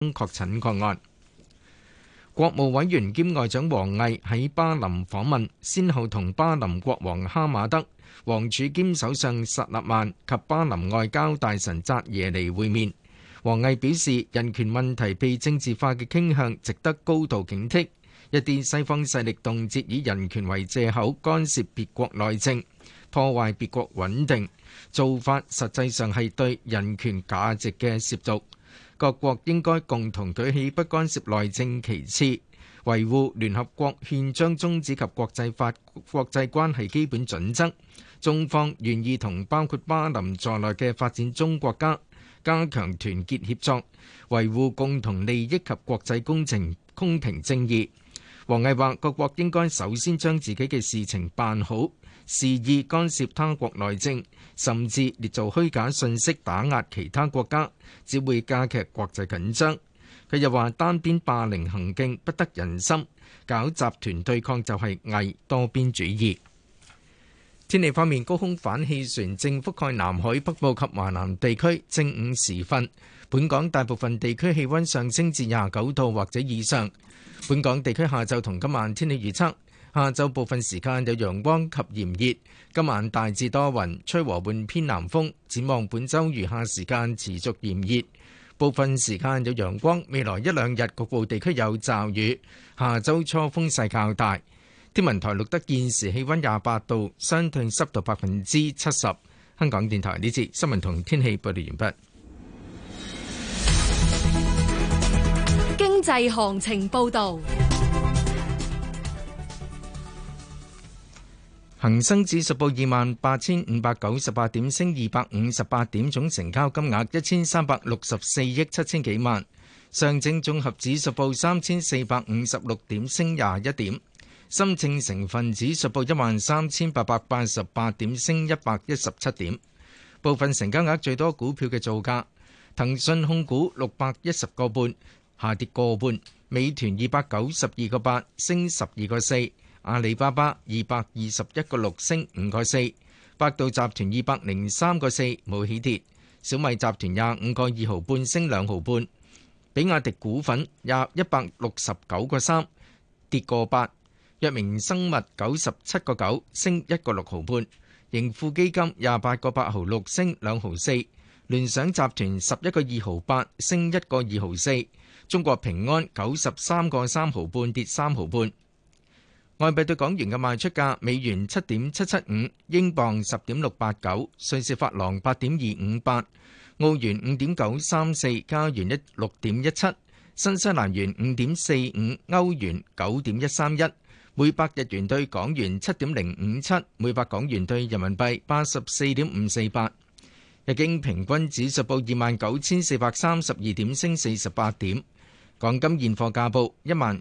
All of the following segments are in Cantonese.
確診個案。國務委員兼外長王毅喺巴林訪問，先後同巴林國王哈馬德、王儲兼首相薩勒曼及巴林外交大臣扎耶尼會面。王毅表示，人權問題被政治化嘅傾向值得高度警惕，一啲西方勢力動輒以人權為藉口干涉別國內政，破壞別國穩定，做法實際上係對人權價值嘅褻瀆。各國應該共同舉起不干涉內政旗幟，維護聯合國憲章宗旨及國際法、國際關係基本準則。中方願意同包括巴林在內嘅發展中國家加強團結協作，維護共同利益及國際公平正義。王毅話：各國應該首先將自己嘅事情辦好，肆意干涉他國內政，甚至捏造虛假信息打壓其他國家，只會加劇國際緊張。佢又話：單邊霸凌行徑不得人心，搞集團對抗就係偽多邊主義。天氣方面，高空反氣旋正覆蓋南海北部及華南地區。正午時分，本港大部分地區氣溫上升至29度或者以上。本港地區下晝同今晚天氣預測：下晝部分時間有陽光及炎熱，今晚大致多雲，吹和緩偏南風。展望本週餘下時間持續炎熱，部分時間有陽光。未來一兩日局部地區有驟雨，下週初風勢較大。天文台錄得現時氣溫28度，相對濕度70%。香港電台呢節新聞同天氣報道完畢。 經濟行情報道。 恒生指數報28,598點，升258點，總成交金額1364億7千幾萬。上證綜合指數報3456點，升21點。深證成分指數報13,888點，升117點。部分成交額最多股票嘅造價：騰訊控股610個半，下跌個半；美團292個8，升12個4；阿里巴巴221個6，升5個4；百度集團203個4，冇起跌；小米集團25個2毫半，升2毫半；比亞迪股份169個3，跌個8。藥明生物97個9，升1個6毫半；盈富基金28個8毫6，升2毫4；聯想集團11個2毫8，升1個2毫4；中國平安93個3毫半，跌3毫半。外幣對港元嘅賣出價：美元7.775，英鎊10.689，瑞士法郎8.258，澳元5.934，加元6.17，新西蘭元5.45，歐元9.131。每百日元對港元7.057，每百港元對人民幣84.548。日經平均指數報29,432點，升48點。港金現貨價報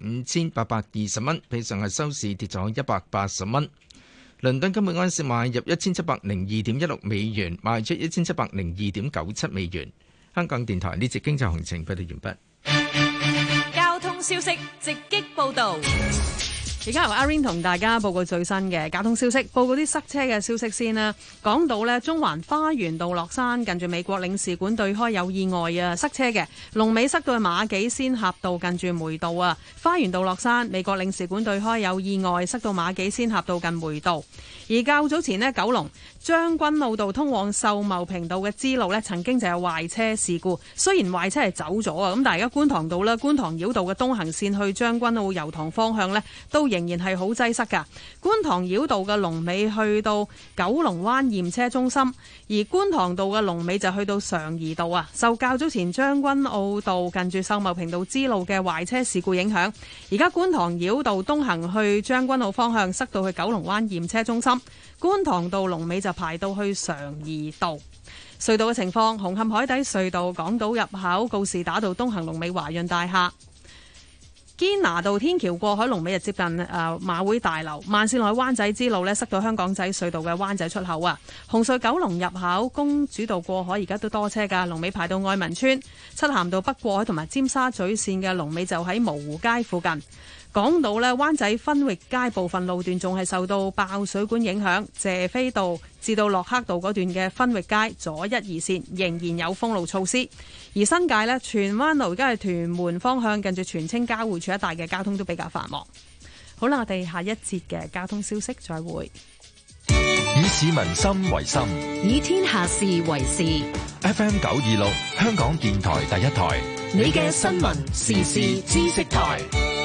15,820蚊，比上日收市跌咗180蚊。倫敦金每安士買入1,702.16美元，賣出1,702.97美元。香港電台呢節經濟行情報道完畢。交通消息直擊報道。 而家由阿 Rain 同大家報告最新嘅交通消息，報告啲塞車嘅消息先啦。講到呢，中環花園道落山近住美國領事館對開有意外啊，塞車嘅，龍尾塞到去馬己仙峽道近住梅道啊。花園道落山，美國領事館對開有意外，塞到馬己仙峽道近梅道。而較早前呢，九龍將軍澳道通往秀茂坪道嘅支路呢，曾經就有壞車事故，雖然壞車係走咗啊，咁但係而家觀塘道啦、觀塘繞道嘅東行線去將軍澳油塘方向呢，都仍然係好擠塞㗎。觀塘繞道嘅龍尾去到九龍灣驗車中心，而觀塘道嘅龍尾就去到常怡道啊。受較早前將軍澳道近住秀茂坪道支路嘅壞車事故影響，而家觀塘繞道東行去將軍澳方向塞到去九龍灣驗車中心，觀塘道龍尾就排到去常怡道。隧道嘅情況，紅磡海底隧道港島入口告士打道東行龍尾華潤大廈，堅拿道天橋過海龍尾接近馬會大樓，慢線落去灣仔之路呢，塞到香港仔隧道嘅灣仔出口啊。紅隧九龍入口公主道過海而家都多車㗎，龍尾排到愛民村。漆咸道北過海同埋尖沙咀線嘅龍尾就喺蕪湖街附近。 港島呢，灣仔分域街部分路段仲係受到爆水管影響，謝斐道至到駱克道嗰段嘅分域街左一二線仍然有封路措施。而新界呢，荃灣路而家係屯門方向近住荃青交匯處一帶嘅交通都比較繁忙。好啦，我哋下一節嘅交通消息再會。 以市民心為心， 以天下事為事。 FM 926，香港電台第一台， 你嘅新聞時事知識台。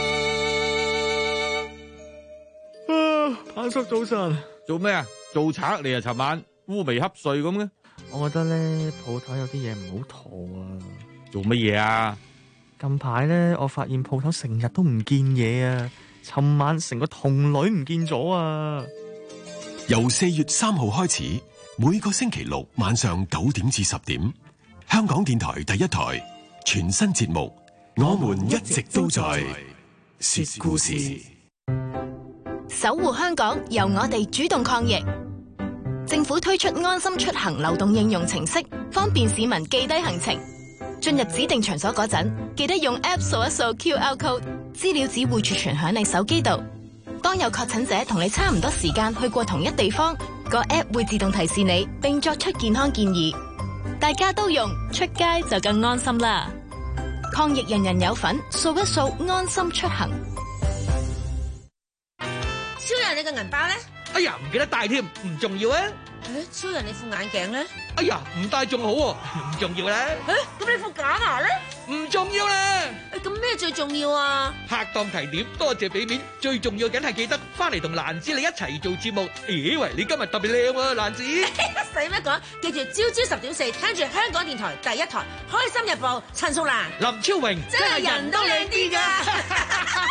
阿叔早晨， 做咩啊？做賊嚟啊！尋晚烏眉瞌睡咁嘅。 我覺得咧鋪頭有啲嘢唔好妥啊。 做乜嘢啊？ 近排咧，我發現鋪頭成日都唔見嘢啊。尋晚成個童女唔見咗啊！ 由4月3號開始，每個星期六晚上9點至10點，香港電台第一台全新節目《我們一直都在》說故事。 守護香港，由我哋主動抗疫。政府推出安心出行流動應用程式，方便市民記低行程。進入指定場所嗰陣，記得用 App 掃一掃 QR code， 資料只會儲存響你手機度。當有確診者同你差唔多時間去過同一地方，個 App 會自動提示你，並作出健康建議。大家都用，出街就更安心啦！抗疫人人有份，掃一掃安心出行。 超人，你個銀包咧？ 哎呀，唔記得帶添，唔重要啊！ 超人，你副眼鏡咧？ 哎呀，唔帶仲好喎，唔重要咧。 咁你副假牙咧？ 唔重要啦。 咁咩最重要啊？ 客當提點，多謝俾面，最重要梗係記得翻嚟同蘭子你一齊做節目。咦喂，你今日特別靚喎，蘭子。 使乜講？記住朝朝10.4，聽住香港電台第一台《開心日報》，陳淑蘭、 林超榮， 真係人都靚啲㗎。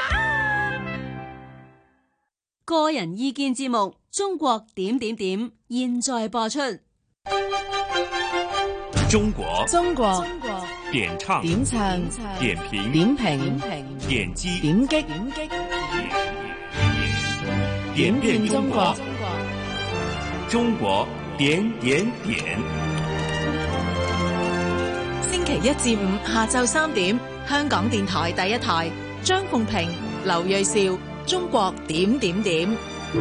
個人意見節目《中國點點點》現在播出。 中國點唱點評點擊點變中國，中國點。 星期一至五下晝3點，香港電台第一台，張鳳平、劉銳紹，中國點點點。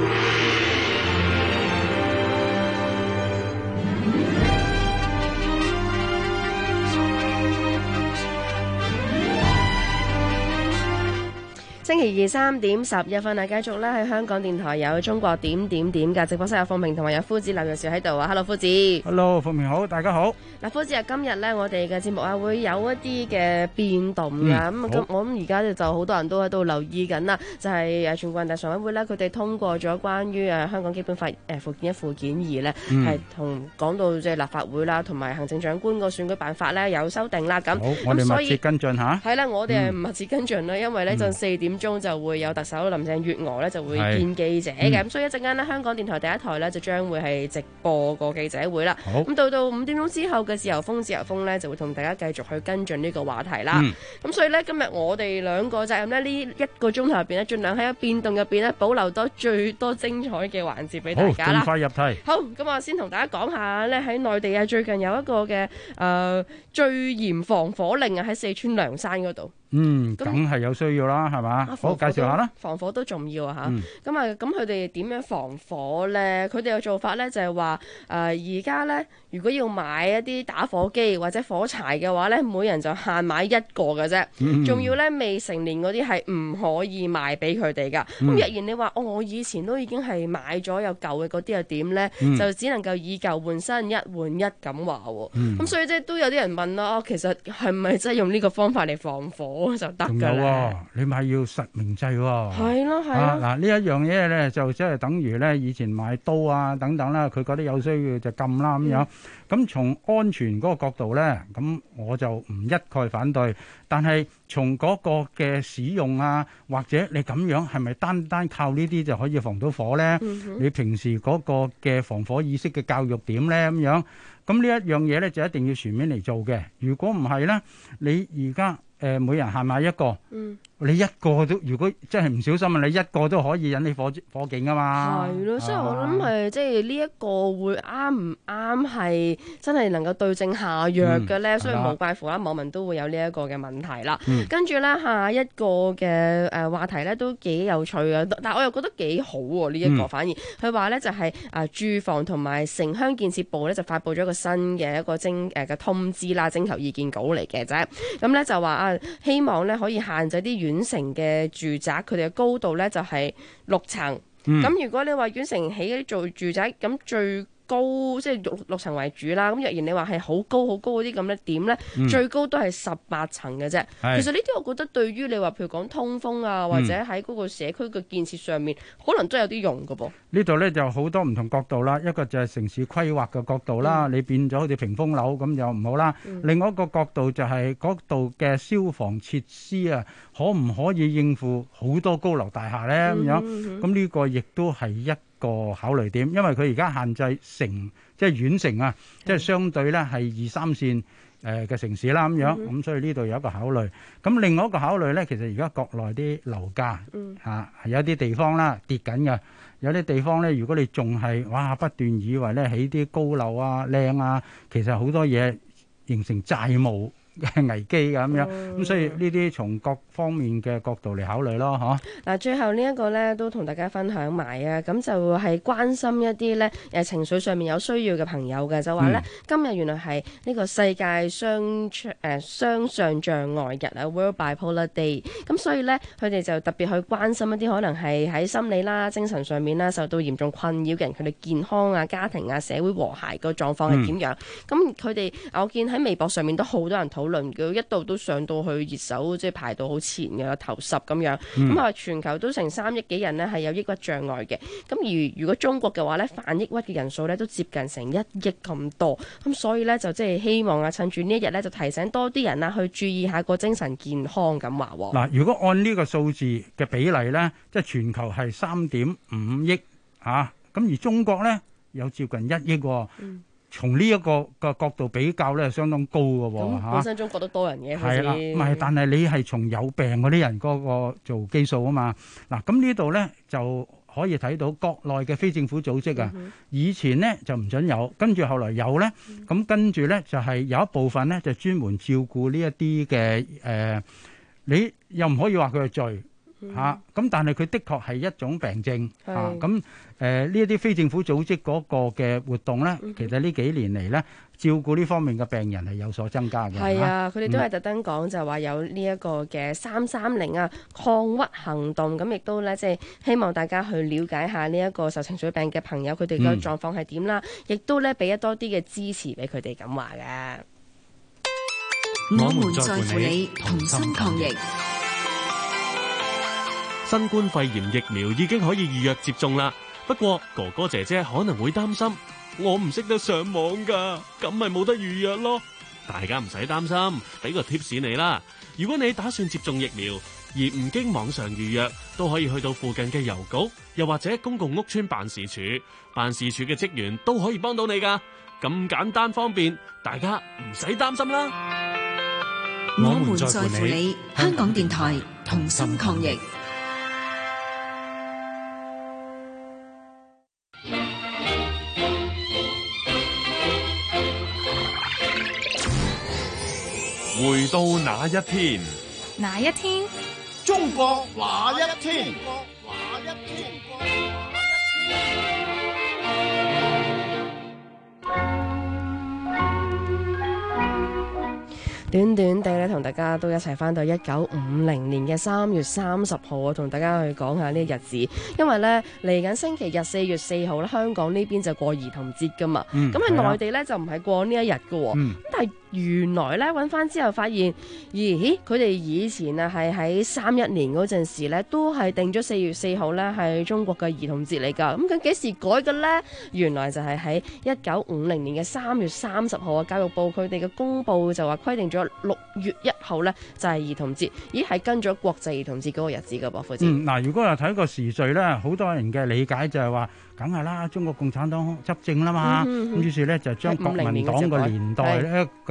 星期二3點11分啊，繼續咧喺香港電台有中國點點點嘅直播室，有鳳平同埋有夫子劉銳紹喺度啊。Hello， 夫子。 Hello， 鳳平好，大家好。 嗱，夫子啊，今日咧我哋嘅節目啊會有一啲嘅變動㗎。咁我諗而家就好多人都喺度留意緊啦，就係全國人大常委會咧，佢哋通過咗關於香港基本法附件1、附件2咧，係同講到即係立法會啦，同埋行政長官個選舉辦法咧有修訂啦。咁好，我哋密切跟進嚇。 係啦，我哋係密切跟進啦，因為咧就4點鐘就會有特首林鄭月娥咧就會見記者嘅，咁所以一陣間咧香港電台第一台咧就將會係直播個記者會啦。咁到5點鐘之後嘅自由風咧就會同大家繼續去跟進呢個話題啦。咁所以咧今日我哋兩個責任咧呢1個鐘頭入邊咧，盡量喺變動入邊咧保留多最多精彩嘅環節俾大家啦。 好，盡快入題。 好，咁我先同大家講下咧喺內地啊，最近有一個嘅最嚴防火令啊，喺四川涼山嗰度。 梗係有需要啦，係嘛？好，介紹下啦。 防火都重要啊嚇。咁佢哋點樣防火咧？佢哋嘅做法咧就係話而家咧，如果要買一啲打火機或者火柴嘅話咧，每人就限買1個嘅啫。仲要咧未成年嗰啲係唔可以賣俾佢哋噶。咁若然你話我以前都已經係買咗有舊嘅嗰啲又點咧？就只能夠以舊換新，一換一咁話喎。咁所以即係都有啲人問啦，其實係咪真係用呢個方法嚟防火就得㗎咧？ 你咪要實名制喎。 係咯。 嗱呢一樣嘢咧，就即係等於咧以前買刀啊等等啦，佢覺得有需要就禁啦咁樣。咁從安全嗰個角度咧，咁我就唔一概反對。但係從嗰個嘅使用啊，或者你咁樣係咪單靠呢啲就可以防到火咧？你平時嗰個嘅防火意識嘅教育點咧咁樣？咁呢一樣嘢咧就一定要全面嚟做嘅。如果唔係咧，你而家每人限買1個， 你一個都如果真係唔小心啊，你一個都可以引起火警啊嘛。 係咯，所以我諗係即係呢一個會啱唔啱係真係能夠對症下藥嘅咧，所以無怪乎啦，網民都會有呢一個嘅問題啦。跟住咧下一個嘅話題咧都幾有趣啊，但係我又覺得幾好喎呢一個，反而佢話咧就係住房同埋城鄉建設部咧就發布咗一個新嘅一個嘅通知啦，徵求意見稿嚟嘅啫。咁咧就話希望咧可以限制啲縣城嘅住宅，佢哋嘅高度咧就係6層。咁如果你話縣城起嗰啲做住宅，咁最高即係六層為主啦。咁若然你話係好高嗰啲咁咧點咧，最高都係18層嘅啫。其實呢啲我覺得對於你話譬如講通風啊，或者喺嗰個社區嘅建設上面，可能都有啲用㗎噃。呢度咧就好多唔同角度啦，一個就係城市規劃嘅角度啦，你變咗好似屏風樓咁就唔好啦。另外一個角度就係嗰度嘅消防設施啊，可唔可以應付好多高樓大廈咧咁樣？咁呢個亦都係一個考慮點，因為佢而家限制城即係縣城啊，即係相對咧係2、3線嘅城市啦咁樣，咁所以呢度有一個考慮。咁另外一個考慮咧，其實而家國內啲樓價係有啲地方啦跌緊嘅，有啲地方咧，如果你仲係不斷以為咧起啲高樓啊靚啊，其實好多嘢形成債務嘅危機㗎咁樣，咁所以呢啲從各方面嘅角度嚟考慮咯，嗬。嗱，最後呢一個咧都同大家分享埋啊，咁就係關心一啲咧情緒上面有需要嘅朋友嘅，就話咧今日原來係呢個世界雙相障礙日啊 ，World Bipolar Day， 咁所以咧佢哋就特別去關心一啲可能係喺心理啦、精神上面啦受到嚴重困擾嘅人，佢哋健康啊、家庭啊、社會和諧個狀況係點樣？咁佢哋我見喺微博上面都好多人討論，佢一度都上到去熱搜，即係排到好前嘅頭10咁樣。咁全球都成3億幾人呢係有抑鬱障礙嘅。咁而如果中國嘅話呢，患抑鬱嘅人數呢都接近成1億咁多。咁所以呢，就即係希望趁住呢一日呢，就提醒多啲人去注意下個精神健康咁話。 嗱，如果按呢個數字嘅比例呢，即係全球係3.5億嚇，咁而中國呢，有接近1億喎。從呢一個角度比較咧，相當高嘅喎嚇。本身中國都多人嘅， 係啦，唔係，但係你係從有病嗰啲人嗰個做基數啊嘛。嗱，咁呢度咧就可以睇到國內嘅非政府組織啊，以前咧就唔準有，跟住後來有咧，咁跟住咧就係有一部分咧就專門照顧呢一啲嘅你又唔可以話佢係罪。咁但係佢的確係一種病症咁呢一啲非政府組織嗰個嘅活動咧，其實呢幾年嚟咧，照顧呢方面嘅病人係有所增加嘅。 係啊，佢哋都係特登講就話有呢一個嘅330啊抗鬱行動，咁亦都咧即係希望大家去了解下呢一個受情緒病嘅朋友佢哋嘅狀況係點啦，亦都咧俾一多啲嘅支持俾佢哋咁話嘅。 我們在乎你，同心抗疫。 新冠肺炎疫苗已經可以預約接種啦，不過哥哥姐姐可能會擔心，我唔識得上網㗎，咁咪冇得預約咯。大家唔使擔心，俾個貼士你啦。如果你打算接種疫苗而唔經網上預約，都可以去到附近嘅郵局，又或者公共屋邨辦事處，辦事處嘅職員都可以幫到你㗎。咁簡單方便，大家唔使擔心啦。 我們在乎你，香港電台同心抗疫。 回到那一天， 哪一天？ 中國那一天？ 短短地咧，同大家都一齊翻到1950年嘅3月30號啊，同大家去講下呢個日子。因為咧嚟緊星期日4月4號咧，香港呢邊就過兒童節噶嘛。咁喺內地咧就唔係過呢一日噶。但係原來咧揾翻之後發現，咦佢哋以前啊係喺31年嗰陣時咧，都係定咗4月4號咧係中國嘅兒童節嚟㗎。咁佢幾時改嘅咧？原來就係喺1950年嘅3月30號啊，教育部佢哋嘅公佈就話規定咗6月1號咧就係兒童節。咦係跟咗國際兒童節嗰個日子㗎噃，夫子。 嗱，如果係睇個時序咧，好多人嘅理解就係話，梗係啦，中國共產黨執政啦嘛，咁於是咧就將國民黨個年代咧嘅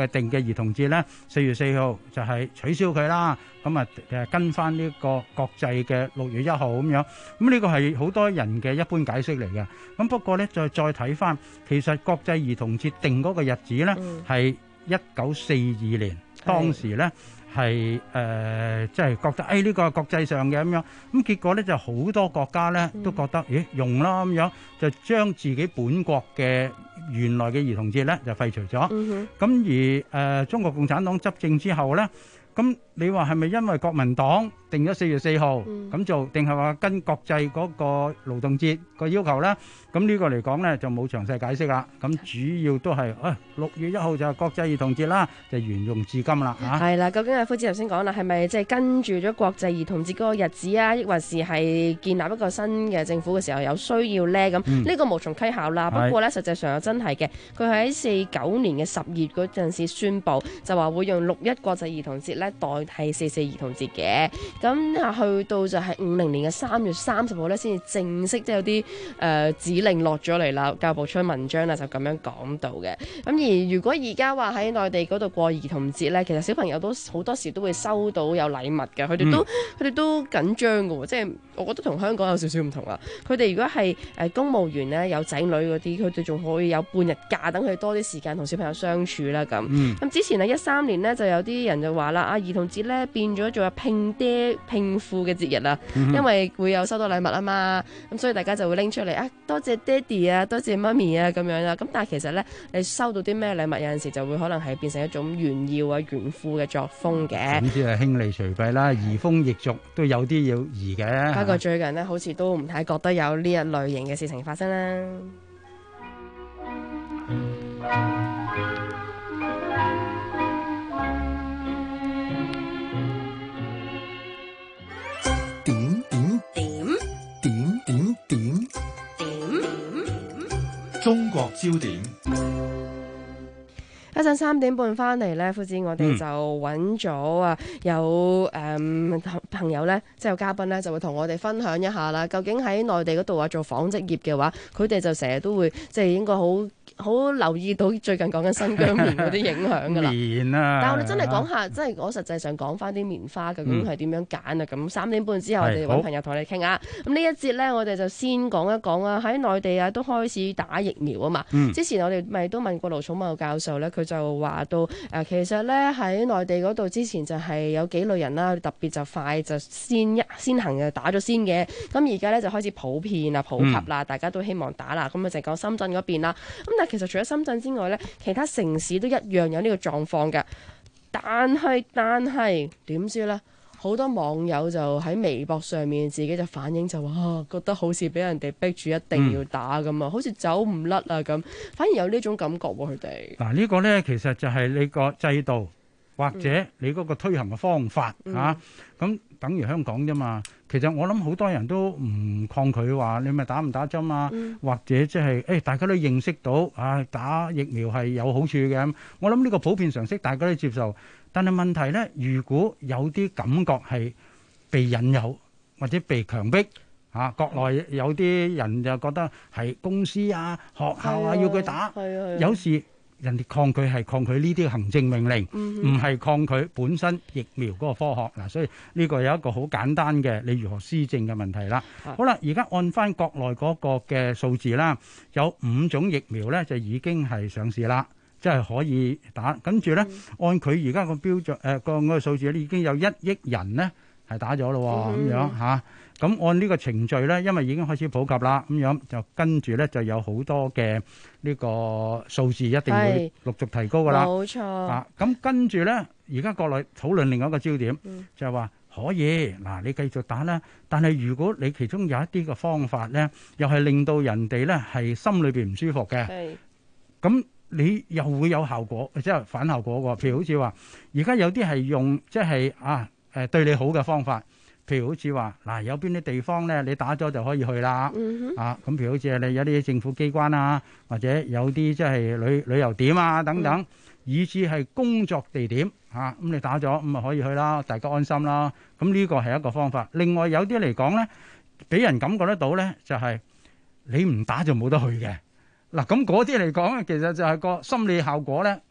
定嘅兒童節咧，4月4號就係取消佢啦。咁啊跟翻呢個國際嘅6月1號咁樣。咁呢個係好多人嘅一般解釋嚟嘅。咁不過咧再睇翻，其實國際兒童節定嗰個日子咧係1942年，當時咧。係即係覺得呢個係國際上嘅咁樣，咁結果咧就好多國家咧都覺得用啦咁樣，就將自己本國嘅原來嘅兒童節咧就廢除咗。咁而中國共產黨執政之後咧，咁你話係咪因為國民黨定咗4月4號咁做，定係話跟國際嗰個勞動節個要求咧？咁呢個嚟講咧就冇詳細解釋啦。咁主要都係6月1號就係國際兒童節啦，就沿用至今啦嚇。 係啦，究竟阿夫子頭先講啦，係咪即係跟住咗國際兒童節嗰個日子啊，抑或是係建立一個新嘅政府嘅時候有需要咧？咁呢個無從稽考啦。不過咧，實際上又真係嘅，佢喺49年嘅10月嗰陣時宣布，就話會用6·1國際兒童節咧代替4·4兒童節嘅。咁去到就係50年嘅3月30號咧，先至正式即係有啲指令落咗嚟啦。教育部出文章啦，就咁樣講到嘅。咁而如果而家話喺內地嗰度過兒童節咧，其實小朋友都好多時都會收到有禮物嘅，佢哋都緊張嘅喎。即係我覺得同香港有少少唔同啦。佢哋如果係公務員咧，有仔女嗰啲，佢哋仲可以有半日假，等佢多啲時間同小朋友相處啦咁。咁之前13年咧，就有啲人就話啦，兒童節咧變咗做拼爹拼父嘅節日啦，因為會有收到禮物啊嘛，咁所以大家就會拎出嚟多謝爹哋啊，多謝媽咪啊咁樣啦。咁但係其實咧，你收到啲咩禮物有陣時就會可能係變成一種炫耀啊、炫富嘅作風嘅。 總之係輕利隨弊啦，移風易俗都有啲要移嘅。 不過最近呢，好似都唔太覺得有呢一類型嘅事情發生啦。 中國焦點。 一陣3點半翻嚟呢，夫子我哋就揾咗有朋友呢，即係有嘉賓呢，就會同我哋分享一下啦。究竟喺內地嗰度做紡織業嘅話，佢哋就成日都會即係應該好留意到最近講緊新疆棉嗰啲影響㗎啦。 棉啊！ 但係我哋真係講下，即係我實際上講翻啲棉花究竟係點樣揀啊？咁3點半之後，我哋揾朋友同你哋傾下。咁呢一節呢，我哋就先講一講啊。喺內地都開始打疫苗啊嘛。之前我哋咪都問過盧寵茂教授呢，佢就話到其實呢，喺內地嗰度之前就係有幾類人啦，特別就快就先行嘅打咗先嘅。咁而家呢，就開始普遍啦、普及啦，大家都希望打啦。咁就講深圳嗰邊啦。咁但係其實除咗深圳之外呢，其他城市都一樣有呢個狀況嘅。但係點知呢？好多網友就喺微博上面自己就反映就話覺得好似俾人哋逼住一定要打咁啊，好似走唔甩啊咁，反而有呢種感覺喎佢哋。 嗱呢個呢，其實就係你個制度或者你嗰個推行嘅方法咁等於香港啫嘛。其實我諗好多人都唔抗拒話你咪打唔打針啊，或者即係大家都認識到打疫苗係有好處嘅。我諗呢個普遍常識大家都接受。但係問題呢，如果有啲感覺係被引誘或者被強迫國內有啲人就覺得係公司啊、學校啊要佢打，有時人哋抗拒係抗拒呢啲行政命令，唔係抗拒本身疫苗嗰個科學嗱。所以呢個有一個好簡單嘅你如何施政嘅問題啦。好啦，而家按翻國內嗰個嘅數字啦，有5種疫苗呢就已經係上市啦。即係可以打，跟住咧按佢而家個標準個數字咧，已經有1億人咧係打咗咯咁樣嚇。咁按呢個程序咧，因為已經開始普及啦，咁樣就跟住咧就有好多嘅呢個數字一定會陸續提高噶啦。 冇錯。 咁跟住咧，而家國內討論另外一個焦點，就係話可以嗱，你繼續打啦。但係如果你其中有一啲嘅方法咧，又係令到人哋咧係心裏邊唔舒服嘅，咁你又會有效果，即係反效果喎。譬如好似話，而家有啲係用即係對你好嘅方法，譬如好似話嗱，有邊啲地方咧你打咗就可以去啦。咁譬如好似你有啲政府機關啊，或者有啲即係旅遊點啊等等，以至係工作地點咁你打咗咁咪可以去啦，大家安心啦。咁呢個係一個方法。另外有啲嚟講咧，俾人感覺得到咧，就係你唔打就冇得去嘅。嗱，咁嗰啲嚟講咧，其實就係個心理效果咧，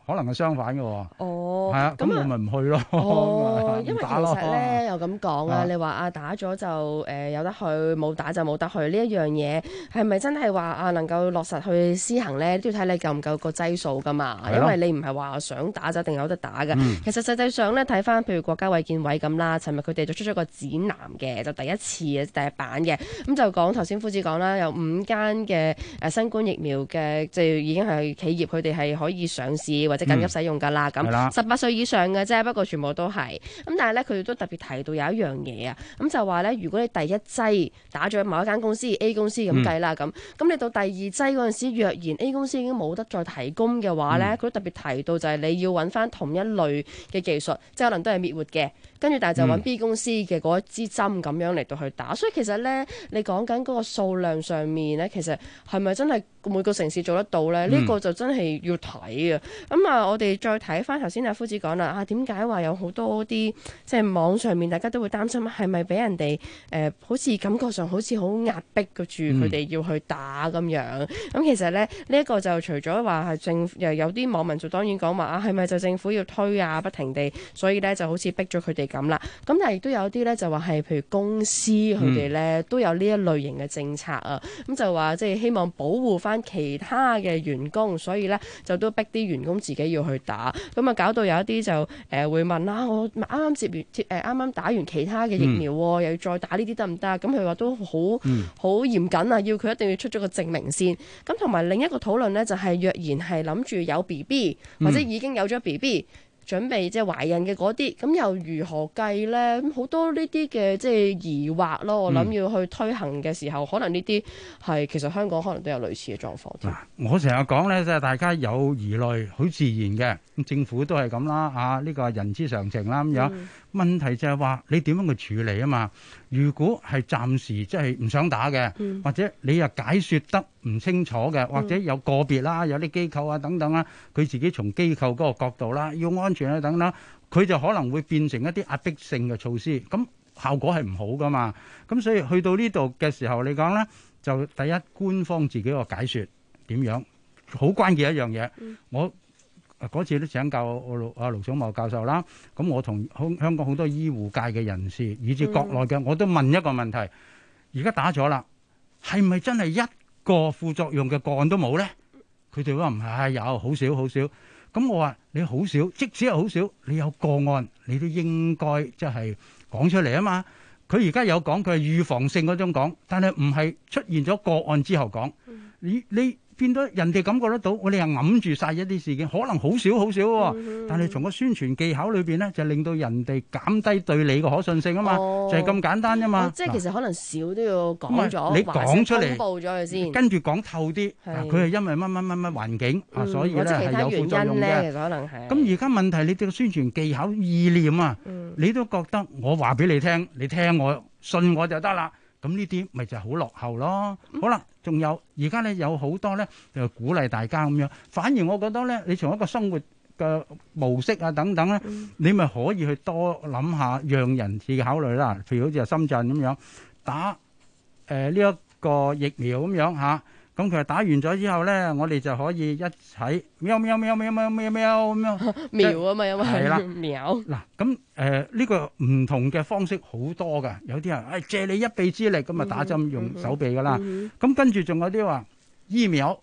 可能係相反嘅喎。 哦， 係啊，咁我咪唔去咯。 哦，因為其實咧又咁講啊， 啊你話打咗就有得去，冇打就冇得去呢一樣嘢，係咪真係話能夠落實去施行咧？都要睇你夠唔夠個劑數噶嘛。因為你唔係話想打就一定有得打嘅。其實實際上咧睇翻，譬如國家衛健委咁啦，尋日佢哋就出咗個指南嘅，就第一次嘅第一版嘅，咁就講頭先夫子講啦，有5間嘅新冠疫苗嘅即係已經係企業，佢哋係可以上市或者緊急使用㗎啦。咁18歲以上嘅啫，不過全部都係。咁但係咧，佢哋都特別提到有一樣嘢啊，咁就話咧，如果你第一劑打咗某一間公司 A 公司咁計啦，咁你到第二劑嗰陣時，若然 A 公司已經冇得再提供嘅話咧，佢都特別提到就係你要揾翻同一類嘅技術，即係可能都係滅活嘅，跟住但係就揾 B 公司嘅嗰一支針咁樣嚟到去打。所以其實咧，你講緊嗰個數量上面咧，其實係咪真係每個城市做得到咧？呢個就真係要睇啊。咁啊，我哋再睇翻頭先阿夫子講啦，點解話有好多啲即係網上面大家都會擔心係咪俾人哋好似感覺上好似好壓迫住佢哋要去打咁樣？咁其實咧呢一個就除咗話係政府，又有啲網民就當然講話係咪就政府要推不停地，所以咧就好似逼咗佢哋咁啦。咁但係亦都有啲咧就話係譬如公司佢哋咧都有呢一類型嘅政策啊，咁就話即係希望保護翻其他嘅員工，所以咧就都逼啲員工自己要去打，咁啊搞到有一啲就會問啦，我啱啱打完其他嘅疫苗，又要再打呢啲得唔得？咁佢話都好嚴謹啊，要佢一定要出咗個證明先。咁同埋另一個討論呢，就係若然係諗住有 BB 或者已經有咗 BB。準備即係懷孕嘅嗰啲，咁又如何計呢？咁好多呢啲嘅即係疑惑咯。我諗要去推行嘅時候，可能呢啲係其實香港可能都有類似嘅狀況。 我成日講呢，即係大家有疑慮，好自然嘅。咁政府都係咁啦，呢個係人之常情啦咁樣。問題就係話你點樣去處理啊嘛？如果係暫時即係唔想打嘅，或者你又解説得唔清楚嘅，或者有個別啦，有啲機構啊等等啦，佢自己從機構嗰個角度啦，要安全啊等等，佢就可能會變成一啲壓迫性嘅措施，咁效果係唔好噶嘛。咁所以去到呢度嘅時候嚟講咧，就第一官方自己個解説點樣，好關鍵一樣嘢。我嗰次都請教阿盧寵茂教授啦，咁我同香港好多醫護界嘅人士，以至國內嘅，我都問一個問題：而家打咗啦，係咪真係一個副作用嘅個案都冇咧？佢哋話唔係，有好少好少。咁我話你好少，即使係好少，你有個案，你都應該即係講出嚟啊嘛。佢而家有講，佢係預防性嗰種講，但係唔係出現咗個案之後講。你變到人哋感覺得到，我哋又揞住晒一啲事件，可能好少好少喎。但係從個宣傳技巧裏邊咧，就令到人哋減低對你嘅可信性啊嘛，就係咁簡單啫嘛。 即係其實可能少都要講咗， 你講出嚟， 公佈咗佢先， 跟住講透啲。佢係因為乜環境啊，所以咧係有副作用嘅。 可能係。 咁而家問題，你對個宣傳技巧意念啊，你都覺得我話俾你聽，你聽我信我就得啦。咁呢啲咪就係好落後咯。好啦，仲有而家咧有好多咧就鼓勵大家咁樣，反而我覺得咧，你從一個生活嘅模式啊等等咧，你咪可以去多諗下，讓人士嘅考慮啦。譬如好似係深圳咁樣打呢一個疫苗咁樣嚇，咁佢打完咗之後咧，我哋就可以一齊喵喵喵喵喵喵喵咁樣瞄啊嘛，因為係啦瞄嗱咁。呢個唔同嘅方式好多㗎，有啲人借你一臂之力咁啊打針用手臂㗎啦，咁跟住仲有啲話疫苗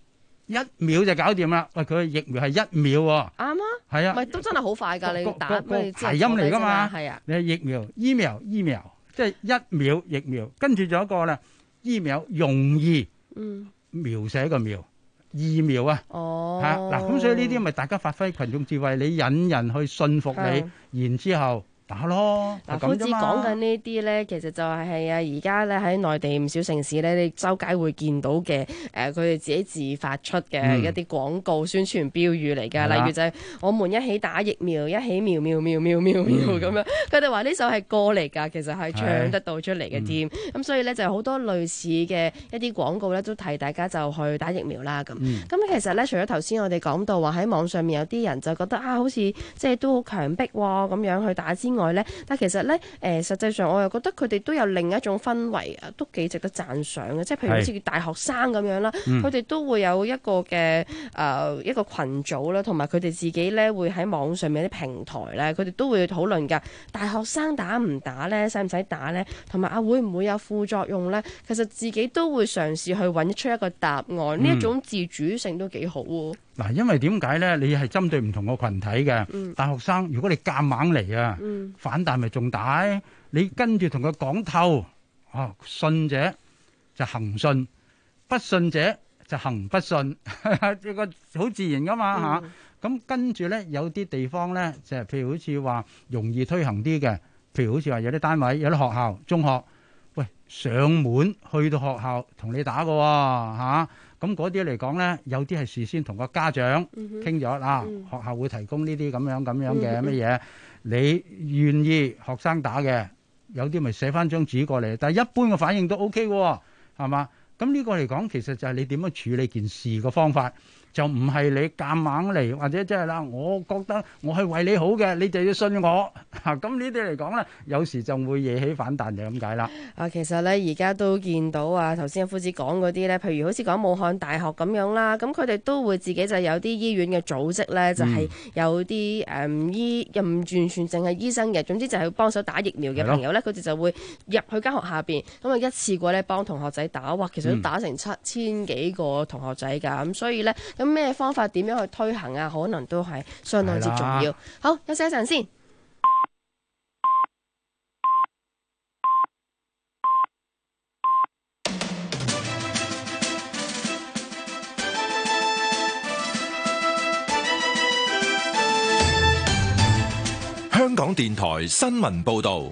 1秒就搞掂啦。喂，佢疫苗係1秒喎，啱啊，係啊， 咪都真係好快㗎，你打咩諧音嚟㗎嘛， 係啊， 你係疫苗疫苗即係1秒疫苗，跟住仲有一個咧疫苗容易描寫個描。疫苗啊，嗱，咁所以呢啲咪大家發揮群眾智慧，你引人去信服你，然之後打咯。 嗱，夫子講緊呢啲咧，其實就係而家咧喺內地唔少城市咧，你周街會見到嘅佢哋自己自發出嘅一啲廣告宣傳標語嚟㗎。例如就係我們一起打疫苗，一起苗苗苗苗苗苗咁樣。佢哋話呢首係歌嚟㗎，其實係唱得到出嚟嘅添。咁所以咧就好多類似嘅一啲廣告咧，都提大家就去打疫苗啦。咁其實咧，除咗頭先我哋講到話喺網上面有啲人就覺得好似即係都好強迫咁樣去打之外呢，但其實呢，實際上我又覺得佢哋都有另一種氛圍啊，都幾值得讚賞嘅。即係譬如好似大學生咁樣啦，佢哋都會有一個嘅一個群組啦，同埋佢哋自己呢會喺網上面啲平台呢，佢哋都會討論㗎。大學生打唔打呢？使唔使打呢？同埋會唔會有副作用呢？其實自己都會嘗試去揾出一個答案。呢一種自主性都幾好喎。 嗱，因為點解呢？你係針對唔同個群體嘅。大學生，如果你夾硬嚟啊，反彈咪仲大。你跟住同佢講透，信者就行信，不信者就行不信，呢個好自然噶嘛嚇。咁跟住呢，有啲地方呢，就係譬如好似話容易推行啲嘅，譬如好似話有啲單位、有啲學校、中學，喂，上門去到學校同你打嘅喎嚇。咁嗰啲嚟講呢，有啲係事先同個家長傾咗啦，學校會提供呢啲咁樣嘅乜嘢，你願意學生打嘅，有啲咪寫翻張紙過嚟，但係一般嘅反應都 OK 喎，係嘛？咁呢個嚟講，其實就係你點樣處理件事嘅方法，就唔係你夾硬嚟，或者即係啦，我覺得我係為你好嘅，你就要信我嚇。咁呢啲嚟講咧，有時就會惹起反彈，就咁解啦。 其實咧而家都見到啊，頭先阿夫子講嗰啲咧，譬如好似講武漢大學咁樣啦，咁佢哋都會自己就有啲醫院嘅組織咧，就係有啲醫又唔完全淨係醫生嘅，總之就係幫手打疫苗嘅朋友咧，佢哋就會入去間學校邊，咁啊一次過咧幫同學仔打，哇，其實都打成7000幾個同學仔㗎，咁所以咧，咁咩方法點樣去推行啊？可能都係相當之重要。好，休息一陣先。 香港電台新聞報導。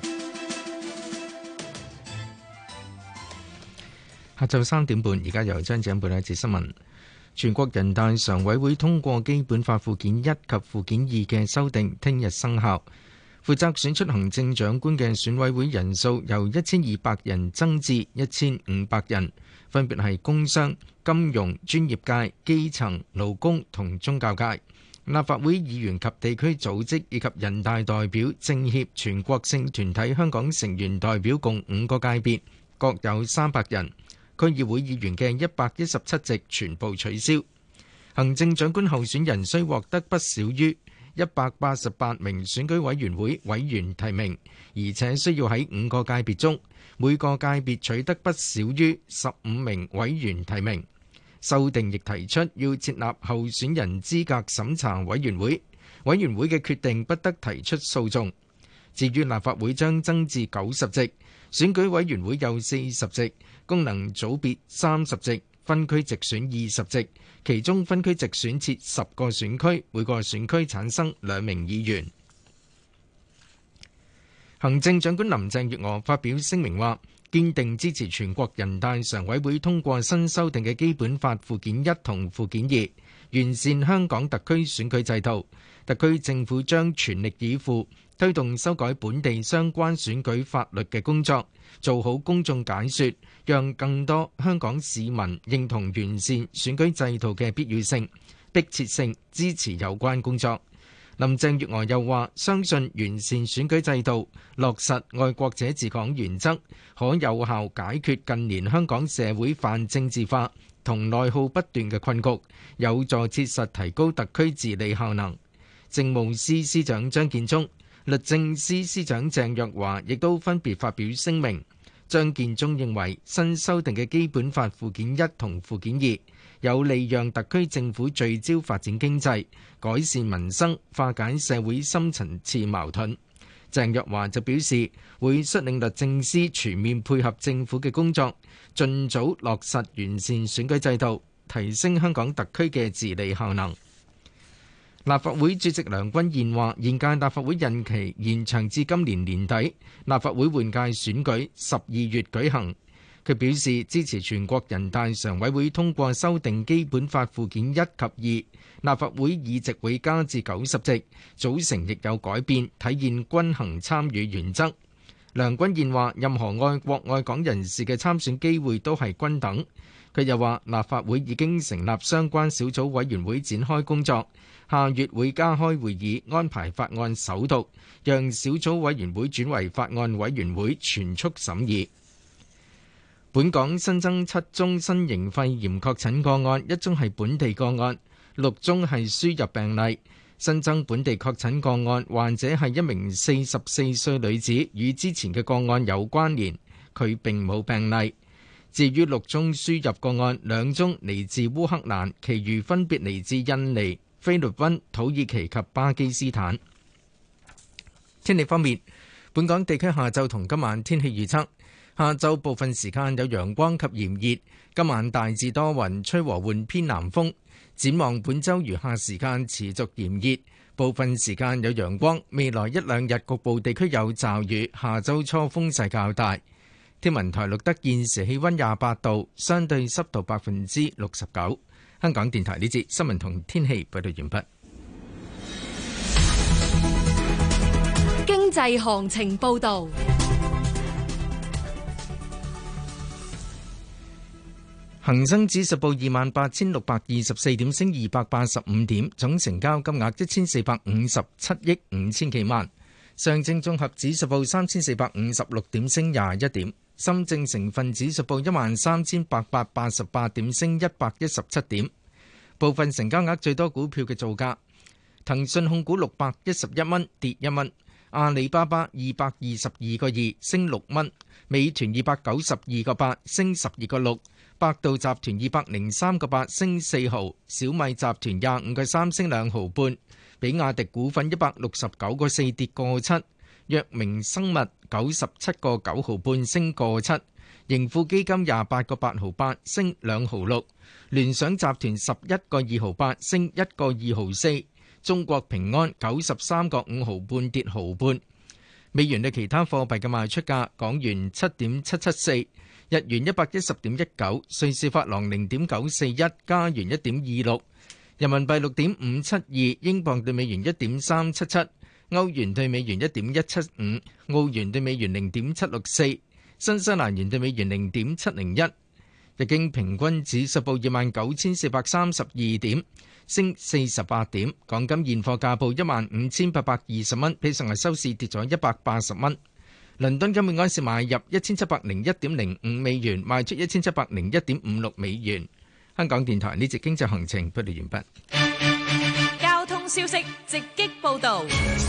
下晝3點半，而家由張子欣報一節新聞。全國人大常委會通過基本法附件1及附件2嘅修訂，聽日生效。負責選出行政長官嘅選委會人數由1200人增至1500人，分別係工商、金融、專業界、基層、勞工同宗教界。立法會議員及地區組織以及人大代表、政協、全國性團體香港成員代表共5個界別，各有300人。區議會議員嘅117席全部取消。行政長官候選人須獲得不少於188名選舉委員會委員提名，而且需要喺5個界別中，每個界別取得不少於15名委員提名。修訂亦提出要設立候選人資格審查委員會，委員會嘅決定不得提出訴訟。至於立法會將增至90席，選舉委員會有40席，功能組別30席，分區直選20席，其中分區直選設10個選區，每個選區產生2名議員。行政長官林鄭月娥發表聲明話，堅定支持全國人大常委會通過新修訂嘅基本法附件1同附件2，完善香港特區選舉制度。特區政府將全力以赴推動修改本地相關選舉法律嘅工作，做好公眾解說，讓更多香港市民認同完善選舉制度嘅必要性、迫切性，支持有關工作。林鄭月娥又話，相信完善選舉制度、落實愛國者治港原則，可有效解決近年香港社會泛政治化同內耗不斷嘅困局，有助切實提高特區治理效能。政務司司長張建宗、律政司司長鄭若驊亦都分別發表聲明。張建宗認為新修訂嘅基本法附件1同附件2有利讓特區政府聚焦發展經濟、改善民生、化解社會深層次矛盾。鄭若驊就表示會率領律政司全面配合政府嘅工作，盡早落實完善選舉制度，提升香港特區嘅治理效能。立法會主席梁君彥話，現屆立法會任期延長至今年年底，立法會換屆選舉12月舉行。佢表示支持全國人大常委會通過修訂基本法附件1及2，立法會議席會加至90席，組成亦有改變，體現均衡參與原則。 梁君彥話：任何愛國愛港人士嘅參選機會都係均等。佢又話：立法會已經成立相關小組委員會展開工作，下月會加開會議，安排法案首讀，讓小組委員會轉為法案委員會全速審議。本港新增7宗新型肺炎確診個案，1宗係本地個案，6宗係輸入病例。新增本地確診個案患者係一名44歲女子，與之前嘅個案有關聯，佢並冇病例。至於6宗輸入個案，2宗嚟自烏克蘭，其餘分別嚟自印尼、菲律賓、土耳其及巴基斯坦。天氣方面，本港地區下晝同今晚天氣預測：下晝部分時間有陽光及炎熱，今晚大致多雲，吹和緩偏南風。展望本週餘下時間持續炎熱，部分時間有陽光，未來1、2日局部地區有驟雨，下週初風勢較大。天文台錄得現時氣溫28度，相對濕度69%。香港電台呢節新聞同天氣報道完畢。 經濟行情報道。 恒生指數報28,624點，升285點，總成交金額1457億5千幾萬。上證綜合指數報3,456點，升21點。深證成分指數報13,888點，升117點。部分成交額最多股票嘅造價：騰訊控股611蚊，跌1蚊；阿里巴巴222個2，升6蚊；美團292個8，升12個6；百度集團203個8，升4毫；小米集團25個3，升2毫半；比亞迪股份169個4，跌個7；藥明生物97個9毫半，升個7；盈富基金28個8毫8，升2毫6；聯想集團11個2毫8，升1個2毫4；中國平安93個5毫半，跌毫半。美元對其他貨幣嘅賣出價：港元7.774，日元110.19，瑞士法郎0.941，加元1.26，人民幣6.572，英鎊對美元1.377，歐元對美元1.175，澳元對美元0.764，新西蘭元對美元0.701。日經平均指數報29,432點，升48點。港金現貨價報15,820蚊，比上日收市跌咗180蚊。倫敦金每盎司買入1,701.05美元，賣出1,701.56美元。香港電台呢節經濟行情報道完畢。 交通消息直擊報導。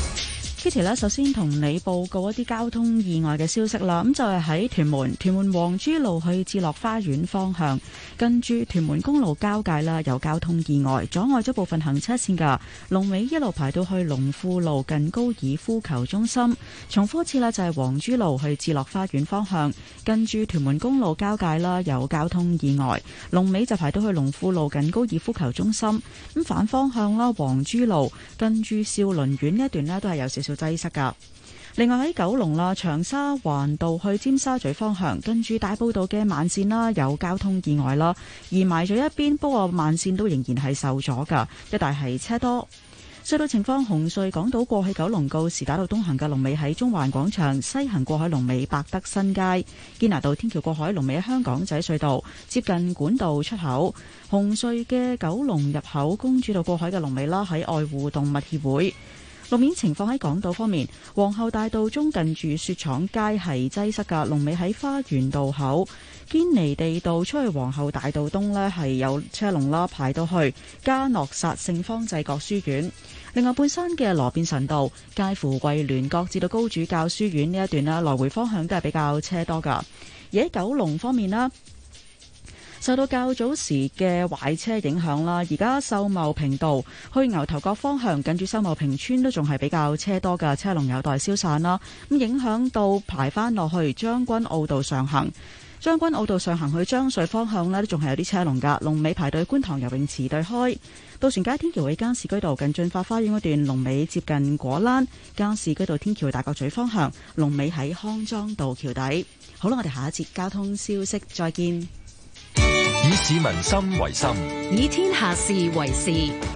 Kitty 咧，首先同你報告一啲交通意外嘅消息啦。咁就係喺屯門皇珠路去置樂花園方向，跟住屯門公路交界啦，有交通意外，阻礙咗部分行車線㗎。龍尾一路排到去龍富路近高爾夫球中心。重複一次啦，就係皇珠路去置樂花園方向，跟住屯門公路交界啦，有交通意外，龍尾就排到去龍富路近高爾夫球中心。咁反方向啦，皇珠路跟住兆麟苑呢一段呢，都係有少少擠塞噶。另外喺九龍啦，長沙灣道去尖沙咀方向，跟住大埔道嘅慢線啦，有交通意外啦，移埋咗一邊，不過慢線都仍然係受阻噶，一帶係車多。隧道情況：紅隧港島過去九龍告士打道東行嘅龍尾喺中環廣場，西行過海龍尾百德新街；堅拿道天橋過海龍尾喺香港仔隧道，接近管道出口。紅隧嘅九龍入口公主道過海嘅龍尾啦，喺愛護動物協會。路面情況喺港島方面，皇后大道中近住雪廠街係擠塞㗎，龍尾喺花園道口；堅尼地道出去皇后大道東呢係有車龍啦，排到去嘉諾撒聖方濟各書院。另外，半山嘅羅便臣道介乎惠聯閣至到高主教書院呢一段啦，來回方向都係比較車多㗎。而喺九龍方面啦，受到較早時嘅壞車影響啦，而家秀茂坪道去牛頭角方向近住秀茂坪村都仲係比較車多嘅，車龍有待消散啦。咁影響到排返落去將軍澳道上行，將軍澳道上行去將穗方向呢都仲係有啲車龍㗎，龍尾排隊觀塘游泳池對開。渡船街天橋喺加士居道近駿發花園嗰段，龍尾接近果欄；加士居道天橋大角咀方向，龍尾喺康莊道橋底。好啦，我哋下一節交通消息再見。 以市民心為心， 以天下事為事。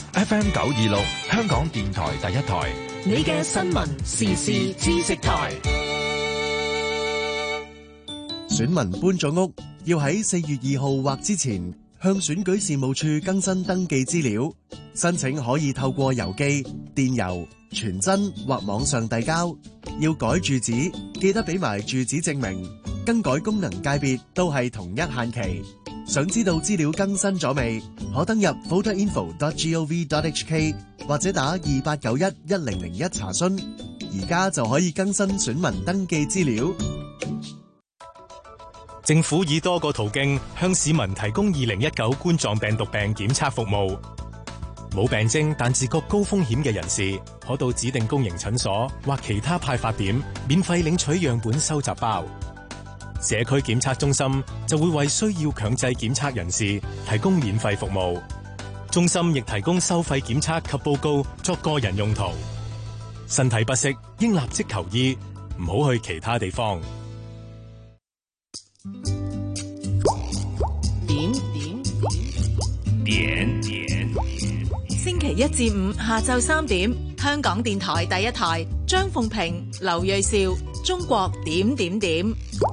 FM 926，香港電台第一台，你嘅新聞時事知識台。 你嘅新聞時事知識台。 選民搬咗屋，要喺4月2號或之前向選舉事務處更新登記資料。申請可以透過郵寄、電郵、傳真或網上遞交。要改住址，記得俾埋住址證明。更改功能界別都係同一限期。想知道資料更新咗未？可登入 voterinfo.gov.hk 或者打28911001查詢。而家就可以更新選民登記資料。 政府以多個途徑向市民提供2019冠狀病毒病檢測服務。冇病徵但自覺高風險嘅人士，可到指定公營診所或其他派發點免費領取樣本收集包。社區檢測中心就會為需要強制檢測人士提供免費服務。中心亦提供收費檢測及報告作個人用途。身體不適應立即求醫，唔好去其他地方。 點星期一至五下晝3點，香港電台第一台，張鳳平、劉銳紹，中國點點點。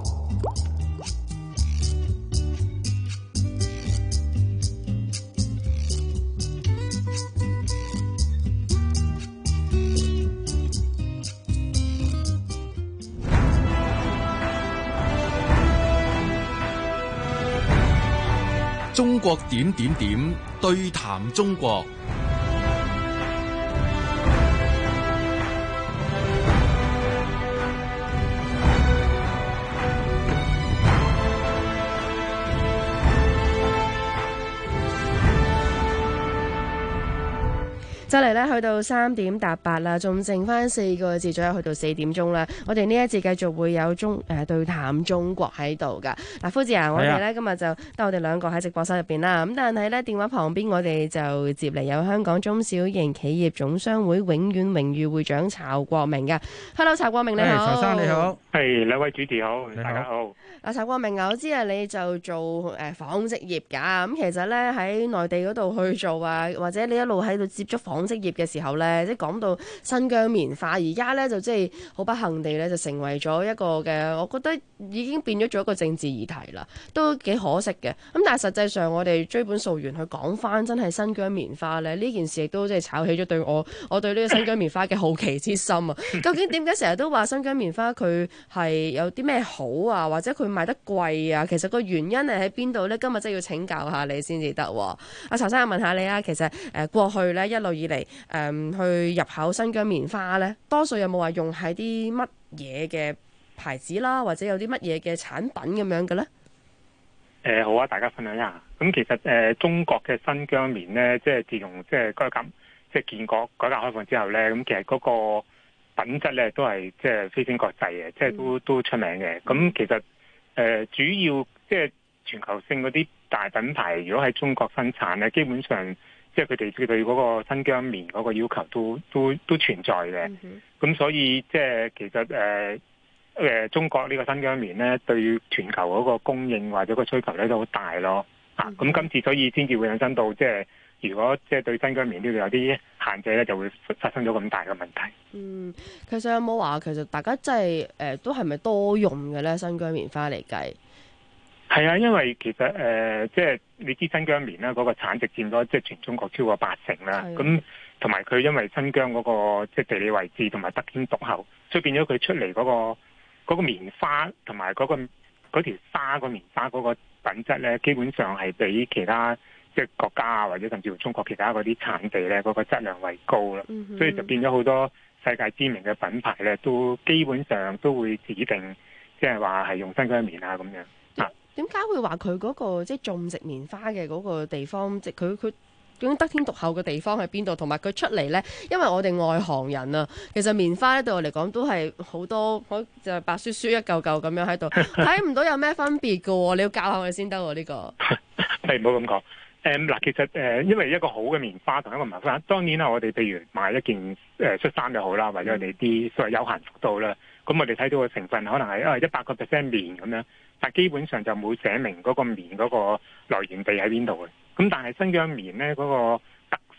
中國點點點對談中國。 就嚟咧，去到3點搭8啦，仲剩翻4個字左右，去到4點鐘啦。我哋呢一節繼續會有對談中國喺度噶。嗱，夫子啊，我哋咧今日就得我哋2個喺直播室入邊啦。咁但係咧電話旁邊我哋就接嚟有香港中小型企業總商會永遠榮譽會長曹國明噶。Hello， 曹國明你好。 曹生你好。 係兩位主持好，大家好。 嗱，曹國明啊，我知啊，你就做紡織業㗎。咁其實咧喺內地嗰度去做啊，或者你一路喺度接觸紡織業嘅時候咧，即係講到新疆棉花，而家咧就即係好不幸地咧就成為咗一個嘅，我覺得已經變咗做一個政治議題啦，都幾可惜嘅。咁但係實際上我哋追本溯源去講翻，真係新疆棉花咧呢件事亦都即係炒起咗對我對呢個新疆棉花嘅好奇之心啊！究竟點解成日都話新疆棉花佢係有啲咩好啊，或者佢賣得貴啊？其實個原因係喺邊度咧？今日真係要請教下你先至得。阿曹生，我問下你啊，其實過去咧一路以嚟去入口新疆棉花咧，多數有冇話用喺啲乜嘢嘅牌子啦，或者有啲乜嘢嘅產品咁樣嘅咧？ 好啊，大家分享一下。咁其實中國嘅新疆棉咧，即係自從即係建國改革開放之後咧，咁其實嗰個品質咧都係即係非先國際嘅，即係都出名嘅。咁其實主要即係全球性嗰啲大品牌，如果喺中國生產咧，基本上即係佢哋對嗰個新疆棉嗰個要求都存在嘅。咁所以即係其實中國呢個新疆棉咧，對全球嗰個供應或者個需求咧都好大咯。咁今次所以先至會引申到即係如果即係對新疆棉呢度有啲限制咧，就會發生咗咁大嘅問題。 其實有冇話其實大家真係都係咪多用嘅咧？新疆棉花嚟計？ 係啊，因為其實即係你知新疆棉啦，嗰個產值佔咗即係全中國超過80%啦。咁同埋佢因為新疆嗰個即係地理位置同埋得天獨厚，所以變咗佢出嚟嗰個棉花同埋嗰條紗個棉花嗰個品質咧，基本上係比其他即係國家啊，或者甚至乎中國其他嗰啲產地咧，嗰個質量為高啦。所以就變咗好多世界知名嘅品牌咧，都基本上都會指定即係話係用新疆棉啊咁樣。 點解會話佢嗰個即係種植棉花嘅嗰個地方，即係佢究竟得天獨厚嘅地方喺邊度？同埋佢出嚟咧，因為我哋外行人啊，其實棉花咧對我嚟講都係好多，就係白雪雪一嚿嚿咁樣喺度，睇唔到有咩分別㗎喎。你要教下我哋先得喎呢個。 係唔好咁講。嗱，其實因為一個好嘅棉花同一個棉花，當然啦，我哋譬如買一件恤衫又好啦，或者我哋啲所謂休閒服裝啦，咁我哋睇到個成分可能係100% 棉咁樣，但基本上就冇寫明嗰個棉嗰個來源地喺邊度嘅。咁但係新疆棉咧嗰個特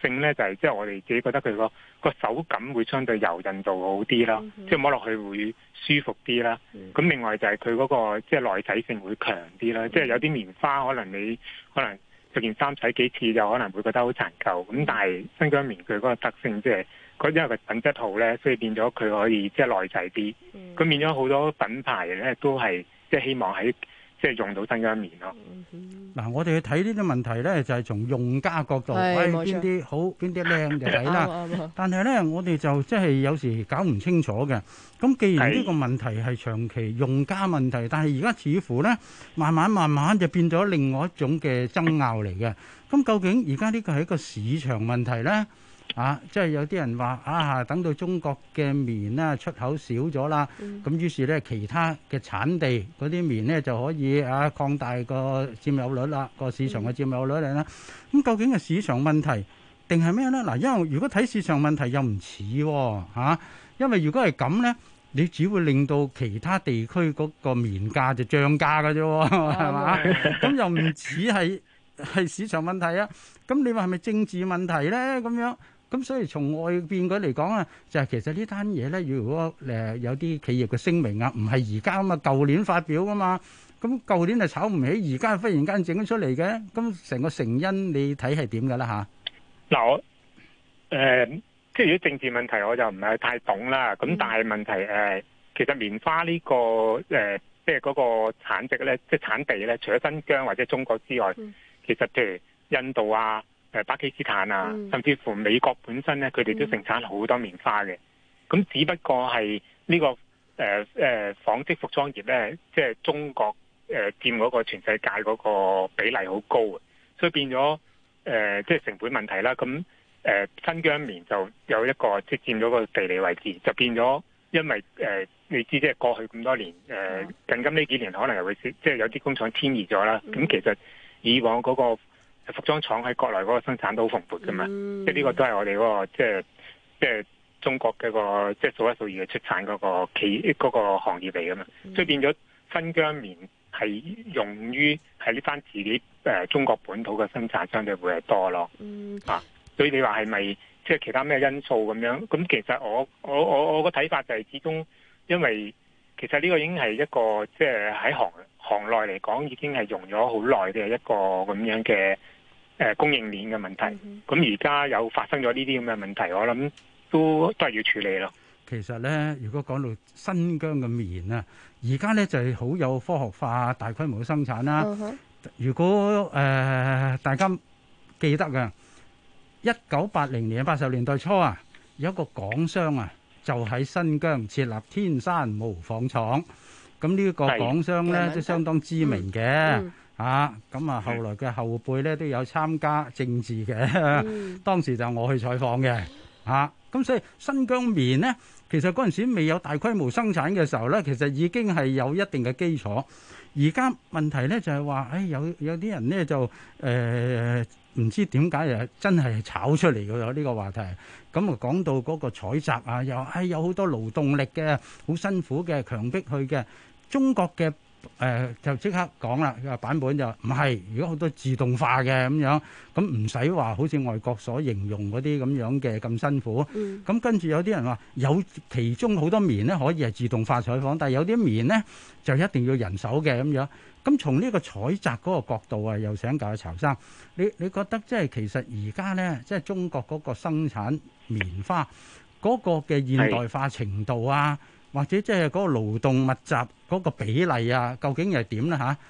性咧就係即係我哋自己覺得佢個手感會相對柔韌度好啲啦，即係摸落去會舒服啲啦。咁另外就係佢嗰個即係耐洗性會強啲啦，即係有啲棉花可能你着件衫洗幾次就可能會覺得好殘舊，咁但係新疆棉佢嗰個特性即係因為個品質好咧，所以變咗佢可以即係耐洗啲。咁變咗好多品牌咧都係即係希望喺即係用到新疆棉咯。 嗱，我哋去睇呢啲問題咧，就係從用家角度，邊啲好，邊啲靚就睇啦。但係咧，我哋就即係有時搞唔清楚嘅。咁既然呢個問題係長期用家問題，但係而家似乎咧，慢慢就變咗另外一種嘅爭拗嚟嘅。咁究竟而家呢個係一個市場問題咧？即係有啲人話等到中國嘅棉咧出口少咗啦，咁於是咧其他嘅產地嗰啲棉咧就可以擴大個佔有率啦，個市場嘅佔有率嚟啦。咁究竟係市場問題定係咩咧？嗱，因為如果睇市場問題又唔似因為如果係咁咧，你只會令到其他地區嗰個棉價就漲價㗎啫，係嘛？咁又唔似係市場問題啊？咁你話係咪政治問題咧？咁樣？咁所以從外邊佢嚟講啊，就係其實呢單嘢咧，如果有啲企業嘅聲明啊，唔係而家啊嘛，舊年發表噶嘛，咁舊年就炒唔起，而家忽然間整咗出嚟嘅，咁成個成因你睇係點㗎啦嚇？ 嗱，我即係如果政治問題我就唔係太懂啦。咁但係問題其實棉花呢個即係嗰個產值咧，即係產地咧，除咗新疆或者中國之外，其實譬如印度啊、巴基斯坦啊，甚至乎美國本身咧，佢哋都盛產好多棉花嘅。咁只不過係呢個紡織服裝業咧，即係中國佔嗰個全世界嗰個比例好高啊，所以變咗即係成本問題啦。咁新疆棉就有一個即係佔咗個地理位置，就變咗因為你知即係過去咁多年近今呢幾年可能又會即係有啲工廠遷移咗啦。咁其實以往嗰個服裝廠喺國內嗰個生產都好蓬勃㗎嘛，即係呢個都係我哋嗰個即係中國嘅個即係數一數二嘅出產嗰個嗰個行業嚟㗎嘛，所以變咗新疆棉係用於喺呢番自己中國本土嘅生產相對會係多咯。所以你話係咪即係其他咩因素咁樣？咁其實我個睇法就係始終因為其實呢個已經係一個即係喺行內嚟講已經係用咗好耐嘅一個咁樣嘅供應鏈嘅問題。咁而家有發生咗呢啲咁嘅問題，我諗都係要處理咯。 其實咧，如果講到新疆嘅棉啊，而家咧就係好有科學化、大規模嘅生產啦。如果大家記得嘅，1980年、80年代初啊，有一個港商啊，就喺新疆設立天山模仿廠。咁呢個港商咧都相當知名嘅。咁啊後來嘅後輩咧都有參加政治嘅。當時就我去採訪嘅。咁所以新疆棉咧，其實嗰陣時未有大規模生產嘅時候咧，其實已經係有一定嘅基礎。而家問題咧就係話，有啲人咧就唔知點解真係炒出嚟嘅呢個話題。咁啊講到嗰個採摘啊，又有好多勞動力嘅，好辛苦嘅，強迫去嘅。中國嘅就即刻講啦，版本就唔係，如果好多自動化嘅咁樣，咁唔使話好似外國所形容嗰啲咁樣嘅咁辛苦。咁跟住有啲人話有其中好多棉咧可以係自動化採訪，但係有啲棉咧就一定要人手嘅咁樣。咁從呢個採摘嗰個角度啊，又想教下曹生，你覺得即係其實而家咧，即係中國嗰個生產棉花嗰個嘅現代化程度啊，或者即係嗰個勞動密集嗰個比例啊，究竟係點咧嚇？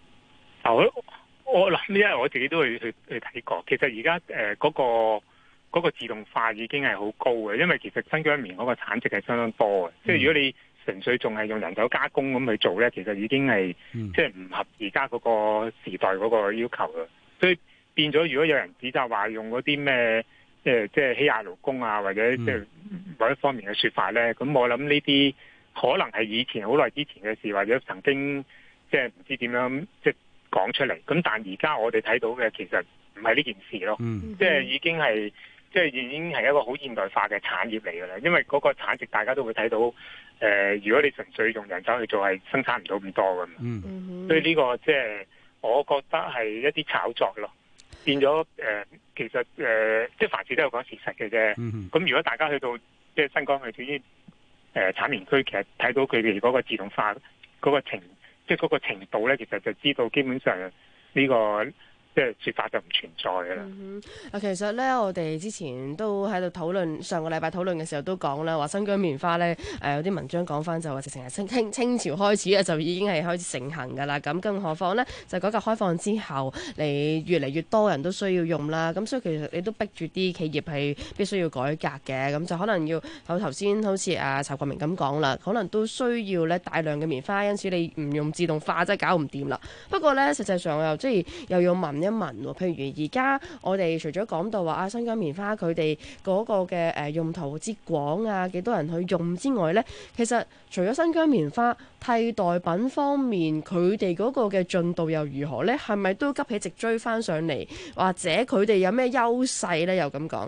我諗呢，因為我自己都去睇過，其實而家嗰個自動化已經係好高嘅，因為其實新疆棉嗰個產值係相當多嘅。即係如果你純粹仲係用人手加工咁去做咧，其實已經係即係唔合而家嗰個時代嗰個要求嘅。所以變咗，如果有人指責話用嗰啲咩即係欺壓勞工啊，或者即係某一方面嘅説法咧，咁我諗呢啲可能係以前好耐之前嘅事，或者曾經即係唔知點樣即係講出嚟。咁但而家我哋睇到嘅其實唔係呢件事咯，即係已經係一個好現代化嘅產業嚟㗎啦。因為嗰個產值大家都會睇到，如果你純粹用人手去做，係生產唔到咁多㗎嘛。所以呢個即係我覺得係一啲炒作咯。 變咗其實即係凡事都有講事實嘅啫。咁如果大家去到即係新疆去至於產棉區，其實睇到佢哋嗰個自動化嗰個即係嗰個程度咧，其實就知道基本上呢個即係説法就唔存在嘅啦。 其實咧，我哋之前都喺度討論，上個禮拜討論嘅時候都講啦，話新疆棉花咧，有啲文章講翻就話直情係清朝開始咧就已經係開始盛行㗎啦。咁更何況呢，就改革開放之後，你越嚟越多人都需要用啦。咁所以其實你都逼住啲企業係必須要改革嘅。咁就可能要頭先好似陳國明咁講啦，可能都需要咧大量嘅棉花，因此你唔用自動化真係搞唔掂啦。不過咧，實際上又要問一問喎，譬如而家我哋除咗講到話新疆棉花佢哋嗰個嘅用途之廣啊，幾多人去用之外呢，其實除咗新疆棉花替代品方面，佢哋嗰個嘅進度又如何呢？係咪都急起直追翻上嚟，或者佢哋有咩優勢呢？又咁講？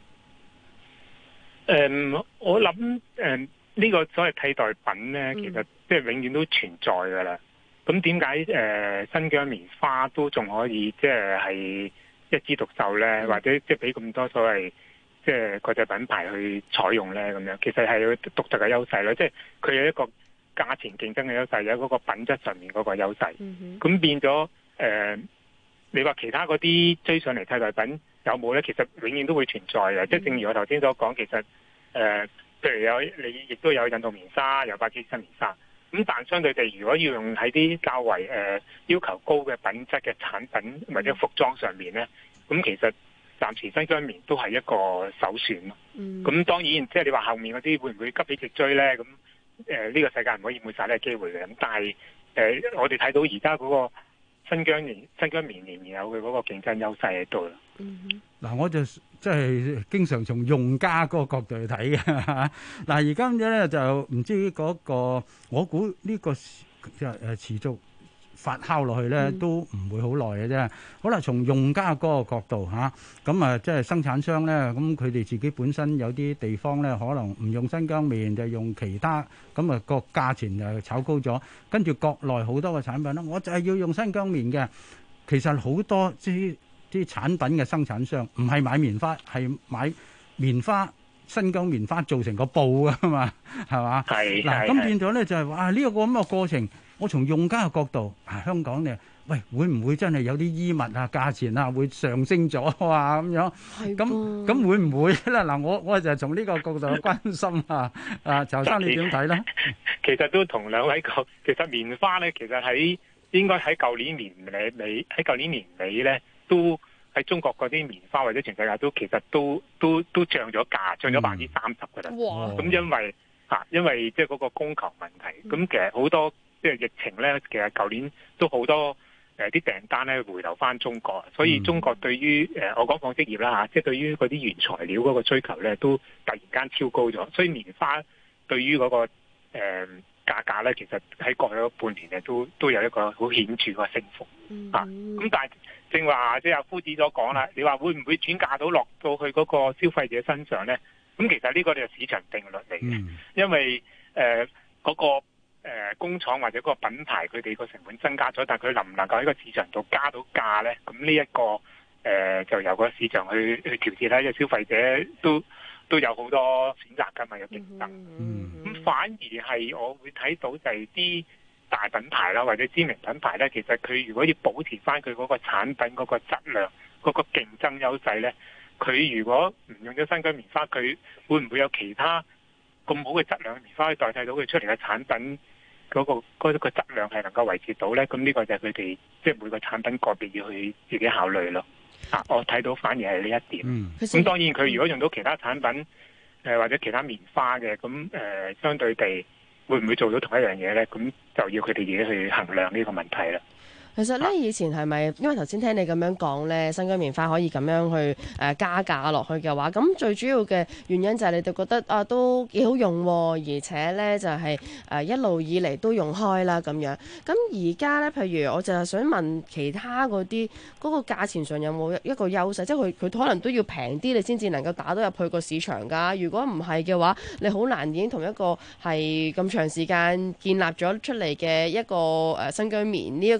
我諗呢個所謂替代品呢，其實即係永遠都存在㗎啦。咁點解新疆棉花都仲可以即係一枝獨秀咧，或者即係俾咁多所謂即係國際品牌去採用咧？咁樣其實係有獨特嘅優勢咯，即係佢有一個價錢競爭嘅優勢，有嗰個品質上面嗰個優勢。咁變咗你話其他嗰啲追上嚟替代品有冇咧？其實永遠都會存在嘅。即係正如我頭先所講，其實譬如你亦都有印度棉紗，有巴基斯坦棉紗。咁但相對地，如果要用喺啲較為要求高嘅品質嘅產品或者服裝上面咧，咁其實暫時新疆棉都係一個首選咯。咁當然，即係你話後面嗰啲會唔會急起直追咧？咁呢個世界唔可以抹晒呢個機會嘅。咁但係我哋睇到而家嗰個新疆棉仍然有佢嗰個競爭優勢喺度啦。 嗱，我就即係經常從用家嗰個角度去睇嘅。嗱，而家咁樣咧就唔知嗰個，我估呢個持續發酵落去咧都唔會好耐嘅啫。好啦，從用家嗰個角度嚇，咁即係生產商咧，咁佢哋自己本身有啲地方咧，可能唔用新疆棉就用其他，咁個價錢就炒高咗。跟住國內好多嘅產品咧，我就係要用新疆棉嘅。其實好多啲產品嘅生產商唔係買棉花，係買棉花新疆棉花做成個布啊嘛，係嘛？係嗱，咁變咗咧就係話呢個咁嘅過程，我從用家嘅角度，香港咧，喂，會唔會真係有啲衣物價錢會上升咗咁樣？咁會唔會咧？嗱，我就係從呢個角度去關心曹生你點睇咧？ 其實都同兩位講，其實棉花咧，其實應該喺舊年年尾咧。都喺中國嗰啲棉花或者全世界都其實都漲咗價，漲咗30%㗎啦。咁因為即係嗰個供求問題，咁其實好多即係疫情咧，其實舊年都好多啲訂單咧回流翻中國，所以中國對於我講紡織業啦即係對於嗰啲原材料嗰個需求咧都突然間超高咗，所以棉花對於嗰個價格咧，其實喺過去嗰半年咧都有一個好顯著嘅升幅咁但係正話即係阿夫子所講啦，你話會唔會轉嫁落到去嗰個消費者身上咧？咁其實呢個就市場定律嚟嘅，因為嗰個工廠或者嗰個品牌佢哋個成本增加咗，但係佢能唔能夠喺個市場度加到價咧？咁呢一個就由個市場去調節啦，因為消費者都有好多選擇㗎嘛，有競爭。咁反而係我會睇到就係啲大品牌啦，或者知名品牌咧，其實佢如果要保持翻佢嗰個產品嗰個質量、嗰個競爭優勢咧，佢如果唔用咗新疆棉花，佢會唔會有其他咁好嘅質量嘅棉花去代替到佢出嚟嘅產品嗰個質量係能夠維持到咧？咁呢個就係佢哋即係每個產品個別要去自己考慮咯。我睇到反而係呢一點。咁當然佢如果用到其他產品或者其他棉花嘅，咁相對地會唔會做到同一樣嘢咧？咁就要佢哋自己去衡量呢個問題啦。 其實咧，以前係咪因為頭先聽你咁樣講咧，新疆棉花可以咁樣去加價落去嘅話，咁最主要嘅原因就係你哋覺得都幾好用，而且咧就係一路以嚟都用開啦咁樣。咁而家咧，譬如我就係想問其他嗰啲嗰個價錢上有冇一個優勢？即係佢可能都要平啲，你先至能夠打到入去個市場㗎。如果唔係嘅話，你好難已經同一個係咁長時間建立咗出嚟嘅一個新疆棉呢一個品牌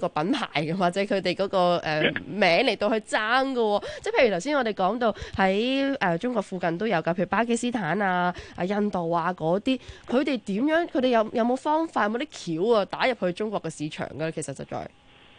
牌或者佢哋嗰個名嚟到去爭㗎喎。即係譬如頭先我哋講到喺中國附近都有㗎，譬如巴基斯坦啊、印度啊嗰啲，佢哋點樣？佢哋有冇方法？有冇啲橋啊打入去中國嘅市場㗎？其實實在。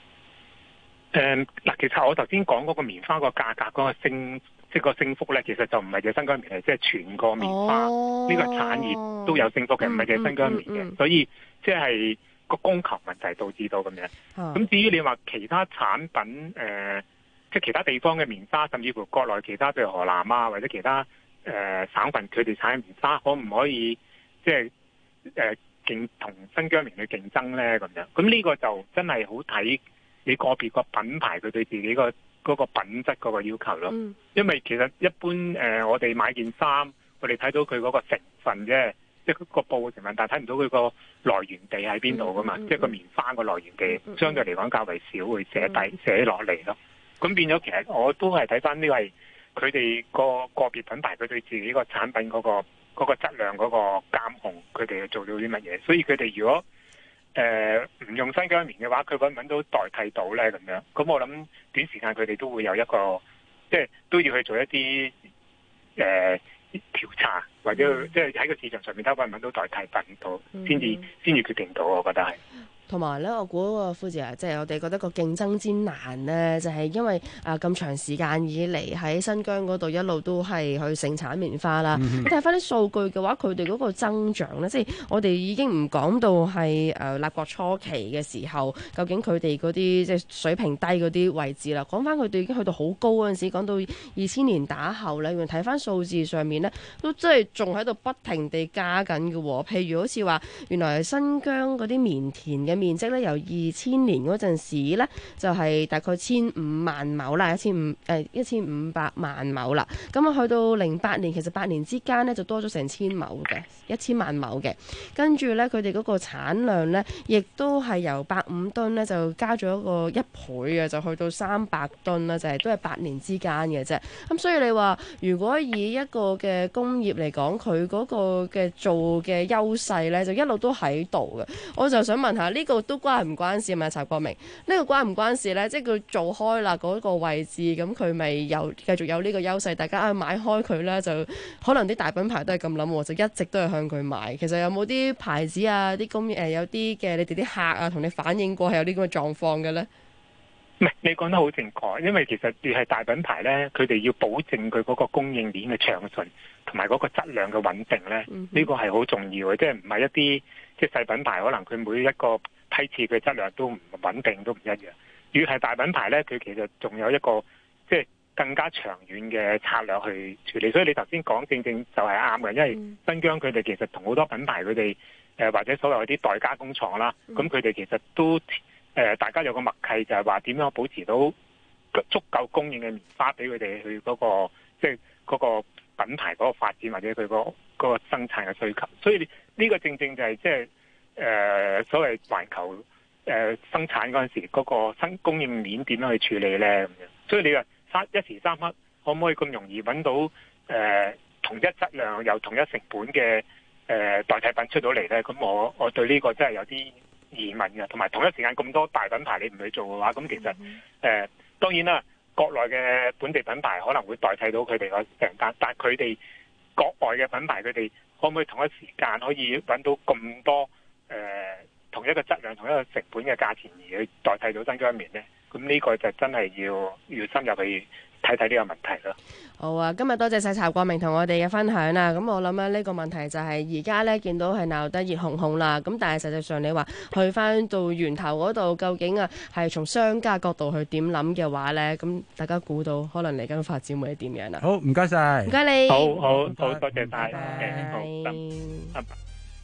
嗱，其實我頭先講嗰個棉花個價格嗰個即係個升幅咧，其實就唔係隻新疆棉，係即係全個棉花呢個產業都有升幅嘅，唔係隻新疆棉嘅，所以即係個供求問題導致到咁樣。咁至於你話其他產品即係其他地方嘅棉花，甚至乎國內其他譬如河南啊或者其他省份佢哋產嘅棉花，可唔可以即係同新疆棉去競爭咧？咁樣咁呢個就真係好睇你個別個品牌佢對自己嗰個品質嗰個要求咯。因為其實一般我哋買件衫，我哋睇到佢嗰個成分啫，即係個布嘅成分，但係睇唔到佢個來源地喺邊度噶嘛。即係個棉花個來源地相對嚟講較為少會寫落嚟咯。咁變咗其實我都係睇翻呢個係佢哋個別品牌佢對自己個產品嗰個質量嗰個監控，佢哋做到啲乜嘢？所以佢哋如果唔用新疆棉嘅話，佢揾唔揾到代替到咧咁樣？咁我諗短時間佢哋都會有一個，即係都要去做一啲調查，或者即係喺個市場上面睇揾唔揾到代替品到，先至決定到。我覺得係。同埋咧，我估個夫子啊，即係我哋覺得個競爭之難咧，就係因為咁長時間以嚟喺新疆嗰度一路都係去盛產棉花啦。你睇翻啲數據嘅話，佢哋嗰個增長咧，即係我哋已經唔講到係立國初期嘅時候，究竟佢哋嗰啲即係水平低嗰啲位置啦。講翻佢哋已經去到好高嗰陣時，講到2000年打後咧，睇翻數字上面咧，都即係仲喺度不停地加緊嘅喎。譬如好似話，原來新疆嗰啲棉田嘅面積咧，由2000年嗰陣時咧，就係大概1500萬畝啦，1500萬畝啦。咁啊，去到08年，其實8年之間咧就多咗成1000萬畝嘅。跟住咧，佢哋嗰個產量咧，亦都係由150噸咧，就加咗1倍嘅，就去到300噸啦，就係都係8年之間嘅啫。咁所以你話，如果以一個嘅工業嚟講，佢嗰個嘅做嘅優勢咧，就一路都喺度嘅。我就想問下呢個都關唔關事啊？查國明，呢個關唔關事呢？即係佢做開啦嗰個位置，咁佢咪繼續有呢個優勢？大家買開佢呢，就可能啲大品牌都係咁諗，就一直都係向佢買。其實有冇啲牌子啊、啲有啲嘅你哋啲客啊，同你反映過係有啲咁嘅狀況嘅呢？唔係，你講得好正確，因為其實越係大品牌呢，佢哋要保證佢嗰個供應鏈嘅暢順，同埋嗰個質量嘅穩定呢，呢個係好重要嘅，即係唔係一啲即係細品牌，可能佢每一個批次嘅質量都唔穩定，都唔一樣。越係大品牌呢，佢其實仲有一個即係更加長遠嘅策略去處理。所以你頭先講正正就係啱嘅，因為新疆佢哋其實同好多品牌佢哋或者所謂啲代加工廠啦，咁佢哋其實都大家有個默契，就係話點樣保持到足夠供應嘅棉花俾佢哋去嗰個即係嗰個品牌嗰個發展，或者佢嗰個生產嘅需求。所以呢個正正就係即係所謂環球生產嗰陣時嗰個供應鏈點樣去處理咧咁樣。所以你話一時三刻可唔可以咁容易揾到同一質量又同一成本嘅代替品出到嚟咧？咁我對呢個真係有啲疑問嘅。同埋同一時間咁多大品牌你唔去做嘅話，咁其實當然啦，國內嘅本地品牌可能會代替到佢哋個訂單，但係佢哋國外嘅品牌佢哋可唔可以同一時間可以揾到咁多同一個質量、同一個成本嘅價錢而去代替到新疆棉呢？咁呢個就真係要深入去睇睇呢個問題咯。好啊，今日多謝晒查國明同我哋嘅分享啦。咁我諗咧呢個問題就係而家咧見到係鬧得熱烘烘啦。咁但係實際上你話去翻到源頭嗰度，究竟啊係從商家角度去點諗嘅話咧，咁大家估到可能嚟緊發展會係點樣啊？ 好，唔該晒， 唔該你， 好多謝晒，好，拜拜。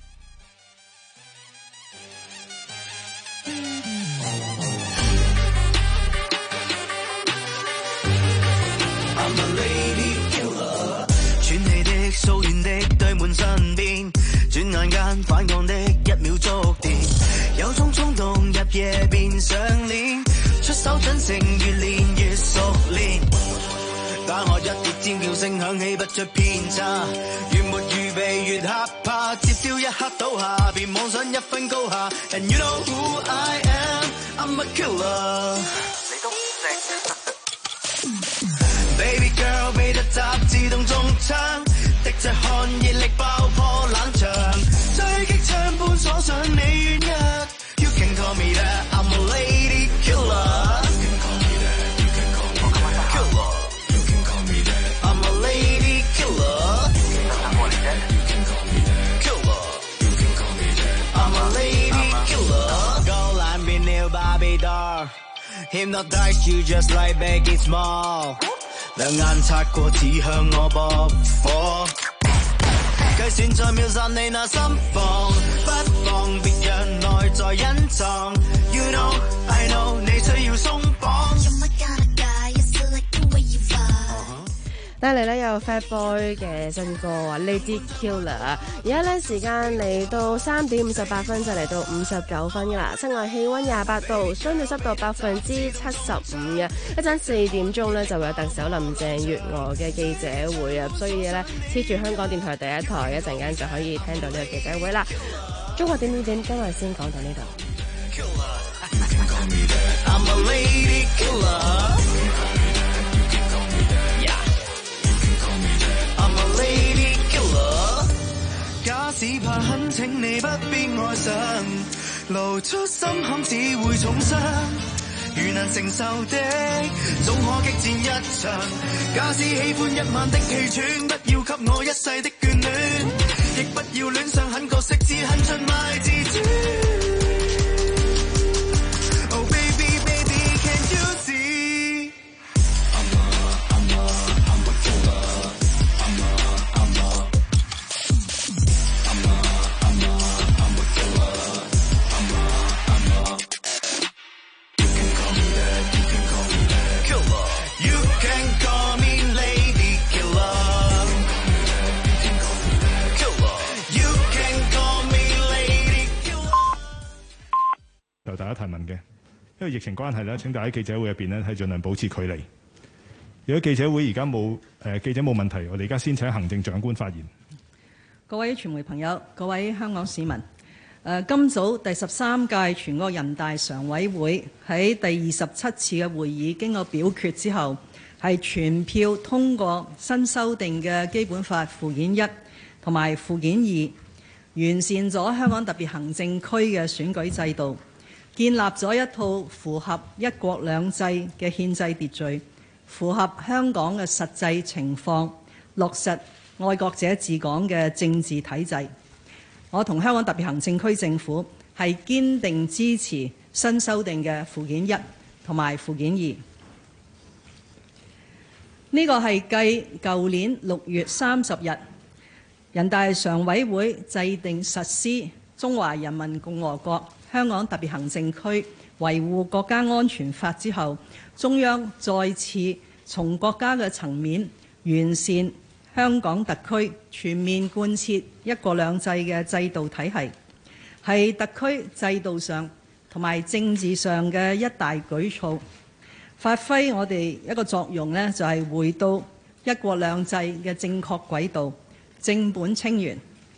數完的對滿身邊，轉眼間反抗的1秒觸電，有種衝動入夜變上鏈，出手準繩越練越熟練，打我一碟尖叫聲響起不出偏差，越沒預備越害怕，接招一刻倒下，便妄想一分高下 ，And you know who I am，I'm a killer。你都唔識。Baby girl 被特集自動中槍，滴着汗熱力爆破冷場，追擊槍般鎖上你軟弱。You can call me that, I'm a lady killer。Hypnotize you just like Biggie Small， 兩眼擦過指向我駁火，計算在秒殺你那心房，不放別讓內在隱藏。You know I know 你需要鬆綁。 帶嚟咧有 Fat Boy 嘅新歌啊 Lady Killer， 而家咧時間嚟到3點58分，就嚟到59分噶啦，室外氣溫28度，相對濕度75%嘅。一陣4點鐘咧就會有特首林鄭月娥嘅記者會啊，所以咧黐住香港電台第一台，一陣間就可以聽到呢個記者會啦。中國點今日先講到呢度。 假使怕狠，請你不必愛上，露出心坎只會重傷。如能承受的，總可激戰一場。假使喜歡一晚的氣喘，不要給我一世的眷戀，亦不要戀上狠角色，只狠出賣自尊。Oh baby baby can't you see I'm a killer 由大家提問嘅，因為疫情關係咧，請大家喺記者會入邊咧係盡量保持距離。如果記者會而家冇記者冇問題，我哋而家先請行政長官發言。 各位傳媒朋友，各位香港市民，今早第13屆全國人大常委會喺第27次嘅會議經過表決之後，係全票通過新修訂嘅基本法附件1同埋附件2，完善咗香港特別行政區嘅選舉制度，建立咗一套符合一國兩制嘅憲制秩序，符合香港嘅實際情況，落實愛國者治港嘅政治體制。我同香港特別行政區政府係堅定支持新修訂嘅附件1同埋附件2。呢個係繼舊年6月30日人大常委會制定實施《中華人民共和國香港特別行政區維護國家安全法》之後，中央再次從國家嘅層面完善香港特區全面貫徹一國兩制嘅制度體系，係特區制度上同埋政治上嘅一大舉措，發揮我哋一個作用呢，就係回到一國兩制嘅正確軌道，正本清源。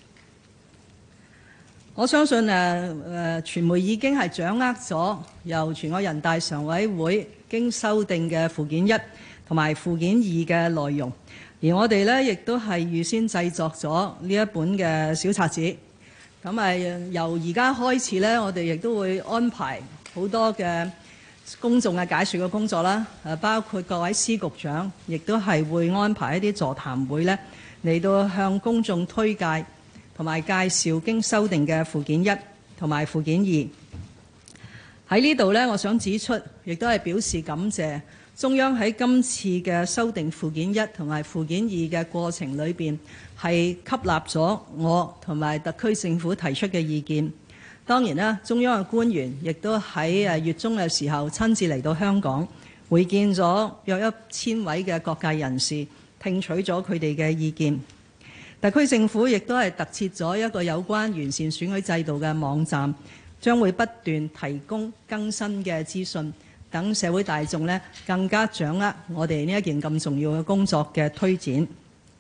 我相信傳媒已經係掌握咗由全國人大常委會經修訂嘅附件1同埋附件2嘅內容，而我哋呢亦都係預先製作咗呢一本嘅小冊子。咁由而家開始呢，我哋亦都會安排好多嘅公眾嘅解說嘅工作啦，包括各位司局長，亦都係會安排一啲座談會呢，嚟到向公眾推介同埋介紹經修訂嘅附件1同埋附件2。喺呢度呢，我想指出，亦都係表示感謝中央喺今次嘅修訂附件1同埋附件2嘅過程裏邊，係吸納咗我同埋特區政府提出嘅意見。當然啦，中央嘅官員亦都喺月中嘅時候親自嚟到香港，會見咗約1000位嘅各界人士，聽取咗佢哋嘅意見。特區政府亦都係特設咗一個有關完善選舉制度嘅網站，將會不斷提供更新嘅資訊，等社會大眾呢更加掌握我哋呢一件咁重要嘅工作嘅推展。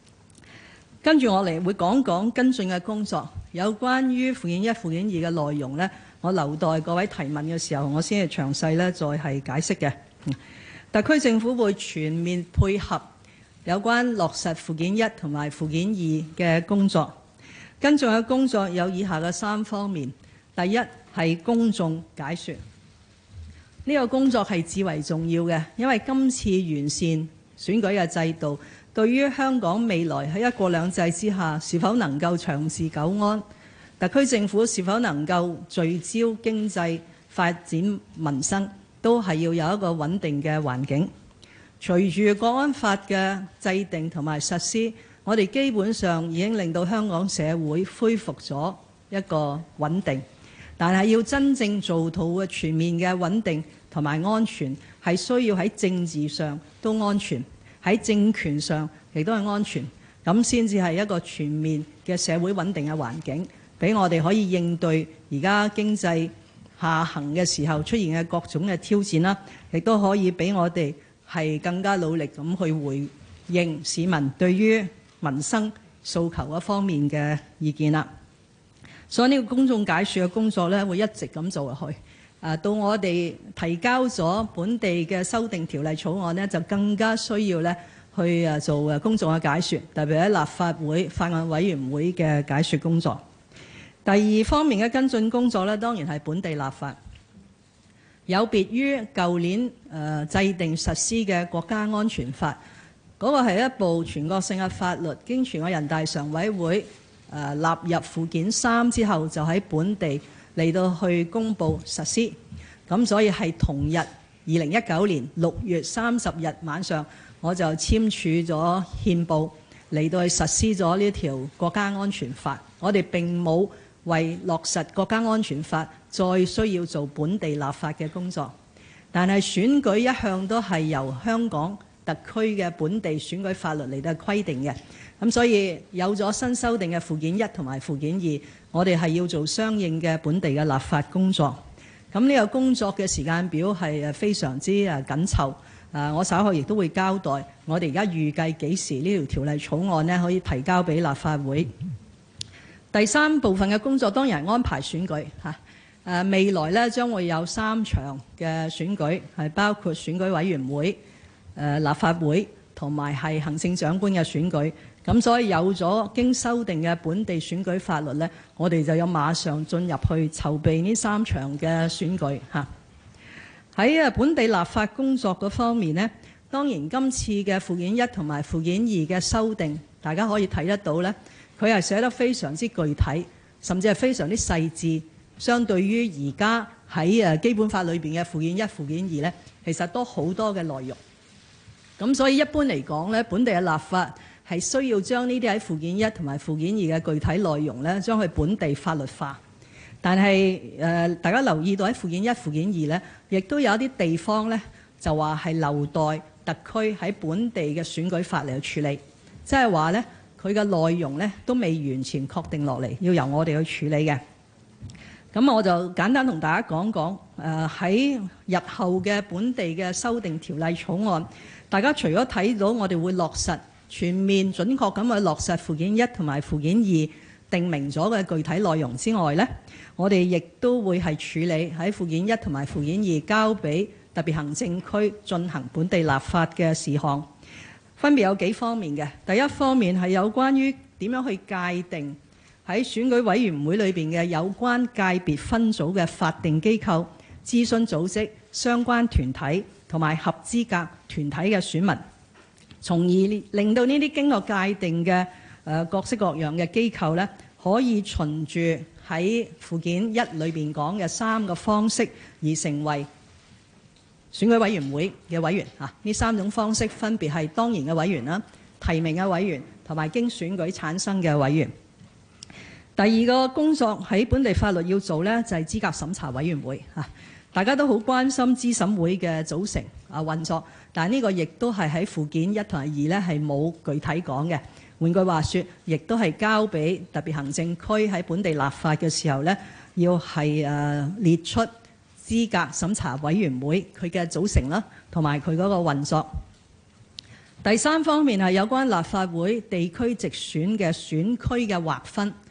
跟住我嚟會講講跟進嘅工作，有關於附件1、附件2嘅內容呢， 我留待各位提問嘅時候，我先係詳細咧再係解釋嘅。特區政府會全面配合有關落實附件一同埋附件二嘅工作。跟進嘅工作有以下嘅3方面。第一係公眾解說，呢個工作係至為重要嘅，因為今次完善選舉嘅制度，對於香港未來喺一國兩制之下是否能夠長治久安，特區政府是否能夠聚焦經濟發展民生，都係要有一個穩定嘅環境。隨住國安法嘅制定同埋實施，我哋基本上已經令到香港社會恢復咗一個穩定。但係要真正做到嘅全面嘅穩定同埋安全，係需要喺政治上都安全，喺政權上亦都係安全，咁先至係一個全面嘅社會穩定嘅環境，俾我哋可以應對而家經濟下行嘅時候出現嘅各種嘅挑戰啦，亦都可以俾我哋係更加努力咁去回應市民對於民生訴求嗰方面嘅意見啦。所以呢個公眾解說嘅工作咧，會一直咁做落去。到我哋提交咗本地嘅修訂條例草案呢，就更加需要咧去做公眾嘅解說，特別喺立法會法案委員會嘅解說工作。第二方面嘅跟進工作咧，當然係本地立法。有別於舊年制定實施嘅國家安全法，嗰個係一部全國性嘅法律，經全國人大常委會納入附件3之後，就喺本地嚟到去公布實施。咁所以係同日2019年6月30日晚上，我就簽署咗憲報嚟到去實施咗呢條國家安全法。我哋並冇為落實國家安全法再需要做本地立法嘅工作，但係選舉一向都係由香港特區嘅本地選舉法律嚟到規定嘅。咁所以有咗新修訂嘅附件1同埋附件2，我哋係要做相應嘅本地嘅立法工作。咁呢個工作嘅時間表係非常之緊湊。我稍後亦都會交代我哋而家預計幾時呢條條例草案呢可以提交俾立法會。第三部分嘅工作當然係安排選舉嚇。未來呢將會有3場嘅選舉，係包括選舉委員會、立法會同埋係行政長官嘅選舉。咁所以有咗經修訂嘅本地選舉法律呢，我哋就有馬上進入去籌備呢3場嘅選舉嚇。喺本地立法工作嗰方面呢，當然今次嘅附件1同埋附件2嘅修訂，大家可以睇得到呢，佢係寫得非常之具體，甚至係非常之細緻。相對於而家喺基本法裏邊嘅附件1、附件2呢，其實都好多嘅內容。咁所以一般嚟講呢，本地嘅立法係需要將呢啲喺附件1同埋附件2嘅具體內容呢，將佢本地法律化。但係大家留意到喺附件1、附件2呢，亦都有一啲地方呢，就話係留待特區喺本地嘅選舉法嚟去處理，即係話呢，佢嘅內容呢都未完全確定落嚟，要由我哋去處理嘅。咁我就簡單同大家講講喺日後嘅本地嘅修訂條例草案，大家除咗睇到我哋會落實全面準確咁去落實附件1同埋附件2定明咗嘅具體內容之外呢，我哋亦都會係處理喺附件1同埋附件2交俾特別行政區進行本地立法嘅事項，分別有幾方面嘅。第一方面係有關於點樣去界定喺選舉委員會裏邊嘅有關界別分組嘅法定機構、諮詢組織、相關團體同埋合資格團體嘅選民，從而令到呢啲經過界定嘅各式各樣嘅機構呢，可以循住喺附件1裏邊講嘅3個方式而成為選舉委員會嘅委員嚇。呢3種方式分別係當然嘅委員啦、提名嘅委員同埋經選舉產生嘅委員。第二個工作喺本地法律要做呢，就係資格審查委員會嚇。大家都好關心資審會嘅組成運作，但係呢個亦都係喺附件1同埋2呢係冇具體講嘅。換句話說，亦都係交俾特別行政區喺本地立法嘅時候呢，要係列出資格審查委員會佢嘅組成啦，同埋佢嗰個運作。第三方面係有關立法會地區直選嘅選區嘅劃分。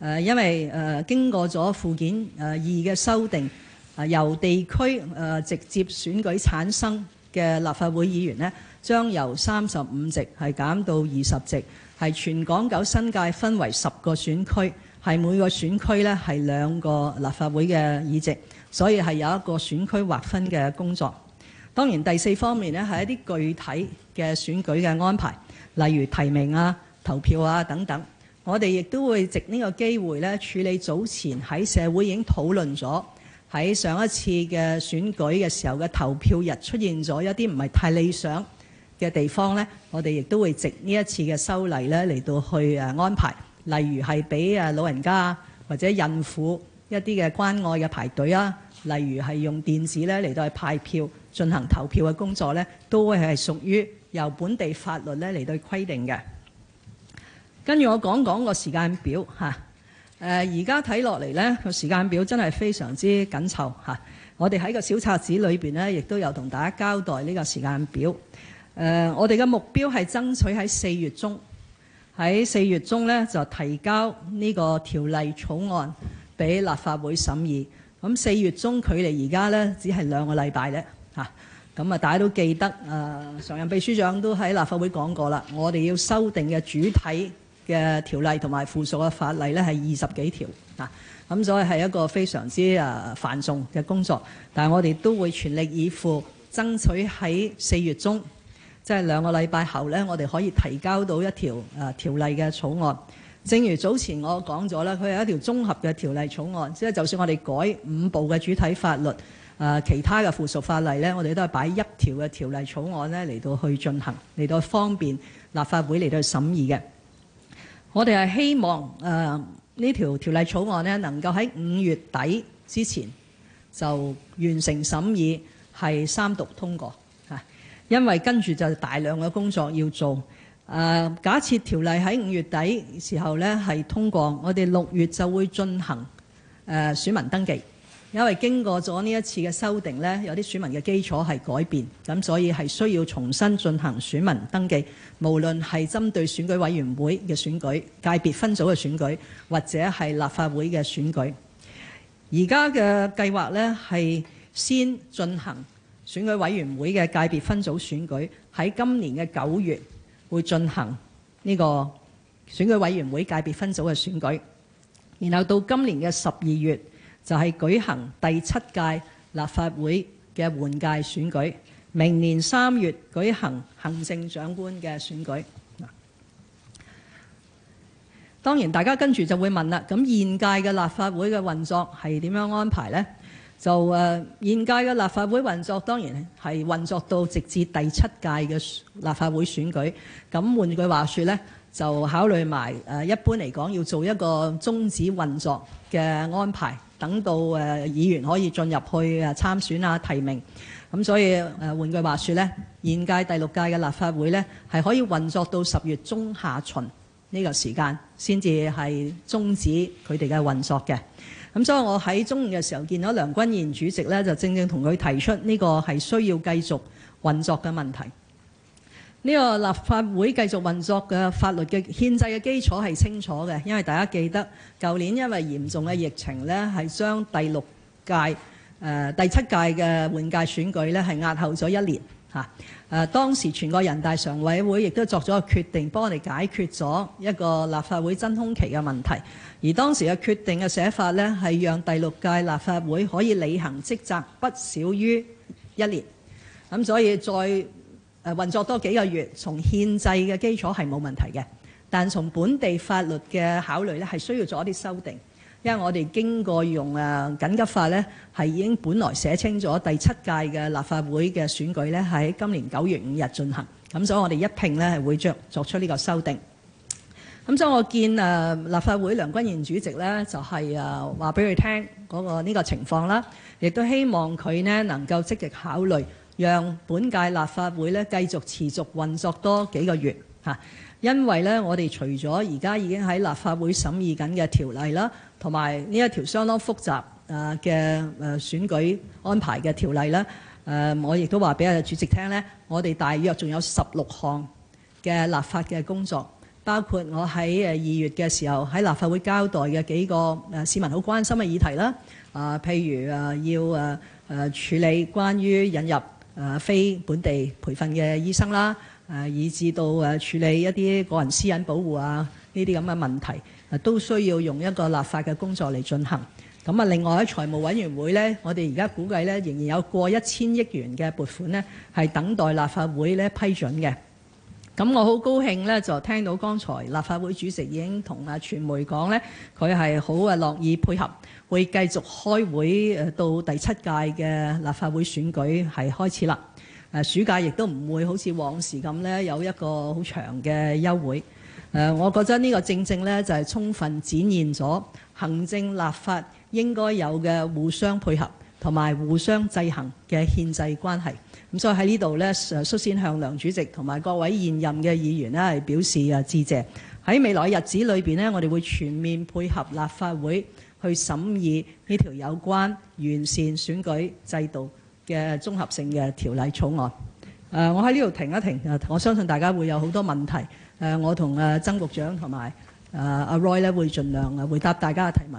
因為經過咗附件2嘅修訂，由地區直接選舉產生嘅立法會議員呢，將由35席係減到20席，係全港9新界分為10個選區，係每個選區呢係2個立法會嘅議席，所以係有一個選區劃分嘅工作。當然第4方面呢，係一啲具體嘅選舉嘅安排，例如提名啊、投票啊等等。我哋亦都會藉呢個機會咧，處理早前喺社會已經討論咗喺上一次嘅選舉嘅時候嘅投票日出現咗一啲唔係太理想嘅地方咧，我哋亦都會藉呢一次嘅修例咧嚟到去安排，例如係俾老人家或者孕婦一啲嘅關愛嘅排隊啊，例如係用電子咧嚟到去派票進行投票嘅工作咧，都會係屬於由本地法律咧嚟到規定嘅。跟住我講講個時間表嚇，而家睇落嚟呢個時間表真係非常之緊湊嚇。我哋喺個小冊子裏邊呢，亦都有同大家交代呢個時間表。我哋嘅目標係爭取喺4月中，喺4月中呢就提交呢個條例草案俾立法會審議。咁4月中距離而家呢，只係2個禮拜咧嚇。咁大家都記得常任秘書長都喺立法會講過啦，我哋要修訂嘅主體嘅條例同埋附屬嘅法例咧係20幾條啊，咁所以係一個非常之繁重嘅工作。但係我哋都會全力以赴，爭取喺4月中，即係2個禮拜後咧，我哋可以提交到一條條例嘅草案。正如早前我講咗啦，佢係一條綜合嘅條例草案，即係就算我哋改5部嘅主體法律，其他嘅附屬法例咧，我哋都係擺1條嘅條例草案咧嚟到去進行，嚟到方便立法會嚟到去審議嘅。我哋係希望呢條條例草案呢能夠喺5月底之前就完成審議，係3讀通過嚇。因為跟住就大量嘅工作要做。假設條例喺5月底時候呢係通過，我哋6月就會進行選民登記。因為經過咗呢一次嘅修訂呢，有啲選民嘅基礎係改變，咁所以係需要重新進行選民登記，無論係針對選舉委員會嘅選舉、界別分組嘅選舉，或者係立法會嘅選舉。而家嘅計劃呢係先進行選舉委員會嘅界別分組選舉，喺今年嘅9月會進行呢個選舉委員會界別分組嘅選舉，然後到今年嘅12月，就係舉行第7屆立法會嘅換屆選舉，明年3月舉行行政長官嘅選舉。當然大家跟住就會問啦，咁現屆嘅立法會嘅運作係點樣安排呢？就現屆嘅立法會運作當然係運作到直至第7屆嘅立法會選舉。咁換句話說呢，就考慮埋一般嚟講要做一個終止運作嘅安排，等到議員可以進入去參選啊、提名。咁所以換句話說呢，現屆第6屆嘅立法會呢係可以運作到10月中下旬呢個時間先至係終止佢哋嘅運作嘅。咁所以我喺中午嘅時候見到梁君彥主席呢，就正正同佢提出呢個係需要繼續運作嘅問題。呢個立法會繼續運作嘅法律嘅憲制嘅基礎係清楚嘅，因為大家記得舊年因為嚴重嘅疫情呢，係將第7屆嘅換屆選舉呢係押後咗1年嚇。當時全國人大常委會亦都作咗個決定，幫我哋解決咗一個立法會真空期嘅問題。而當時嘅決定嘅寫法呢，係讓第6屆立法會可以履行職責不少於1年。咁所以再運作多幾個月，從憲制嘅基礎係冇問題嘅，但從本地法律嘅考慮呢，係需要做一啲修訂。因為我哋經過用緊急法呢，係已經本來寫清咗第7屆嘅立法會嘅選舉呢，喺今年9月5日進行。咁所以我哋一併呢係會作出呢個修訂。咁所以我見立法會梁君彥主席呢，就係話俾佢聽嗰個呢個情況啦，亦都希望佢呢能夠積極考慮，讓本屆立法會呢繼續持續運作多幾個月嚇。因為呢，我哋除咗而家已經喺立法會審議緊嘅條例啦，同埋呢一條相當複雜嘅選舉安排嘅條例啦，我亦都話俾主席聽呢，我哋大約仲有16項嘅立法嘅工作。 包括我喺2月嘅時候喺立法會交代嘅幾個市民好關心嘅議題啦。譬如要處理關於引入非本地培訓嘅醫生啦，以至到處理一啲個人私隱保護啊呢啲咁嘅問題，都需要用一個立法嘅工作嚟進行。咁啊，另外喺財務委員會呢，我哋而家估計呢，仍然有過1000億元嘅撥款呢，係等待立法會呢批准嘅。咁我好高興呢，就聽到剛才立法會主席已經同傳媒講呢，佢係好樂意配合，會繼續開會到第7屆嘅立法會選舉係開始啦。暑假亦都唔會好似往時咁呢，有一個好長嘅休會。我覺得呢個正正呢，就係充分展現咗行政立法應該有嘅互相配合同埋互相制衡嘅憲制關係。咁所以喺呢度呢，率先向梁主席同埋各位現任嘅議員呢係表示致謝。喺未來日子裏邊呢，我哋會全面配合立法會去審議呢條有關完善選舉制度嘅綜合性嘅條例草案。我喺呢度停一停，我相信大家會有好多問題。我同曾局長同埋阿 Roy 咧會盡量回答大家嘅提問。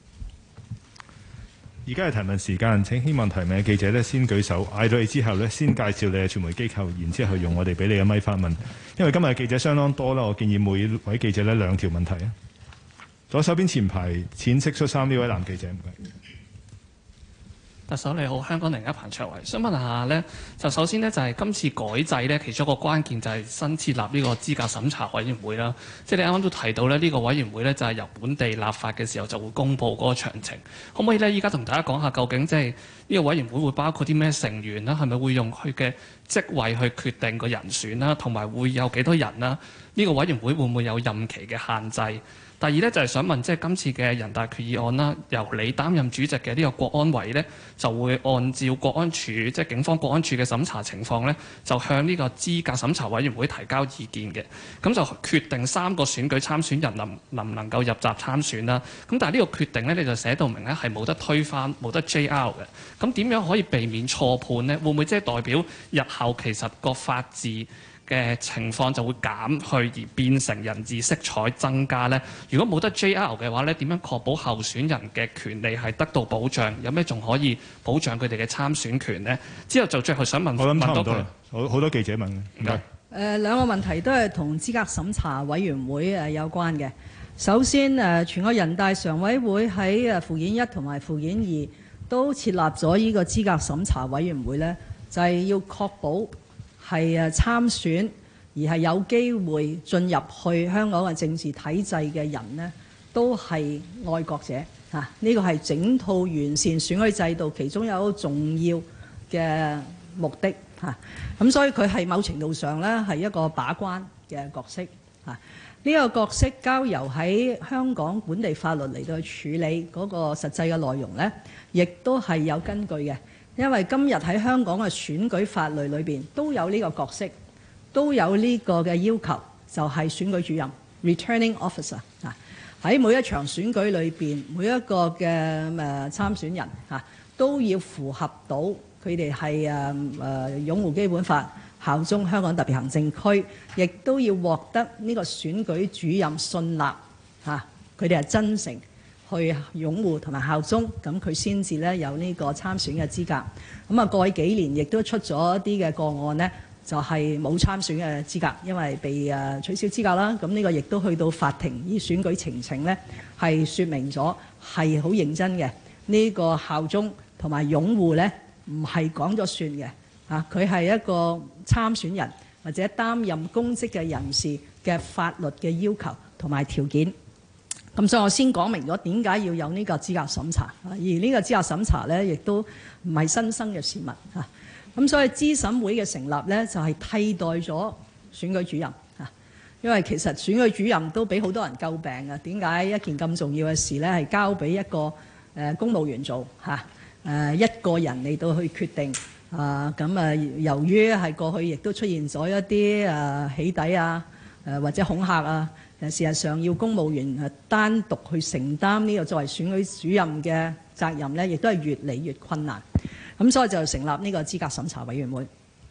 而家係提問時間，請希望提問嘅記者咧先舉手，嗌到你之後咧先介紹你嘅傳媒機構，然之後用我哋俾你嘅咪發問。因為今日記者相當多啦，我建議每位記者咧2條問題啊。左手邊前排淺色恤衫呢位男記者，唔該。 特首你好，香港01彭卓維，想問下呢，就首先呢，就係今次改制呢，其中一個關鍵就係新設立呢個資格審查委員會啦。即係你啱啱都提到呢，呢個委員會呢，就係由本地立法嘅時候就會公佈嗰個詳情。可唔可以呢？依家同大家講下究竟即係呢個委員會會包括啲咩成員啦？係咪會用佢嘅職位去決定個人選啦？同埋會有幾多人啦？呢個委員會會唔會有任期嘅限制？第二呢，就係想問，即係今次嘅人大決議案啦，由你擔任主席嘅呢個國安委呢，就會按照國安處即係警方國安處嘅審查情況呢，就向呢個資格審查委員會提交意見嘅。咁就決定3個選舉參選人能唔能夠入閘參選啦。咁但係呢個決定呢，你就寫到明呢係冇得推翻、冇得 JR 嘅。咁點樣可以避免錯判呢？會唔會即係代表日後其實個法治嘅情況就會減去而變成人治色彩增加呢？如果冇得 JR 嘅話呢，點樣確保候選人嘅權利係得到保障？有咩仲可以保障佢哋嘅參選權呢？之後就最後想問多句， 好多記者問嘅，唔該。 兩個問題都係同資格審查委員會有關嘅。首先全國人大常委會喺附件1同埋附件2都設立咗呢個資格審查委員會呢，就係要確保係參選而係有機會進入去香港嘅政治體制嘅人呢，都係愛國者嚇。呢個係整套完善選舉制度其中有一個重要嘅目的嚇。咁所以佢係某程度上呢係一個把關嘅角色嚇。呢個角色交由喺香港本地法律嚟到去處理嗰個實際嘅內容呢，亦都係有根據嘅。因為今日喺香港嘅選舉法律裏邊都有呢個角色，都有呢個嘅要求，就係選舉主任 （Returning Officer） 啊。喺每一場選舉裏邊，每一個嘅參選人啊，都要符合到佢哋係擁護基本法、效忠香港特別行政區，亦都要獲得呢個選舉主任信納嚇，佢哋係真誠去擁護同埋效忠，咁佢先至咧有呢個參選嘅資格。咁啊，過去幾年亦都出咗一啲嘅個案呢，就係冇參選嘅資格，因為被取消資格啦。咁呢個亦都去到法庭，以選舉呈請呢係説明咗係好認真嘅。呢個效忠同埋擁護呢，唔係講咗算嘅嚇，佢係一個參選人或者擔任公職嘅人士嘅法律嘅要求同埋條件。咁所以我先講明咗點解要有呢個資格審查，而呢個資格審查呢，亦都唔係新生嘅事物嚇。咁所以資審會嘅成立呢，就係替代咗選舉主任嚇。因為其實選舉主任都俾好多人詬病嘅，點解一件咁重要嘅事呢，係交俾一個公務員做嚇？一個人嚟到去決定由於係過去亦都出現咗一啲起底啊或者恐嚇啊。事實上，要公務員單獨去承擔呢個作為選舉主任嘅責任呢，亦都係越嚟越困難。咁所以就成立呢個資格審查委員會。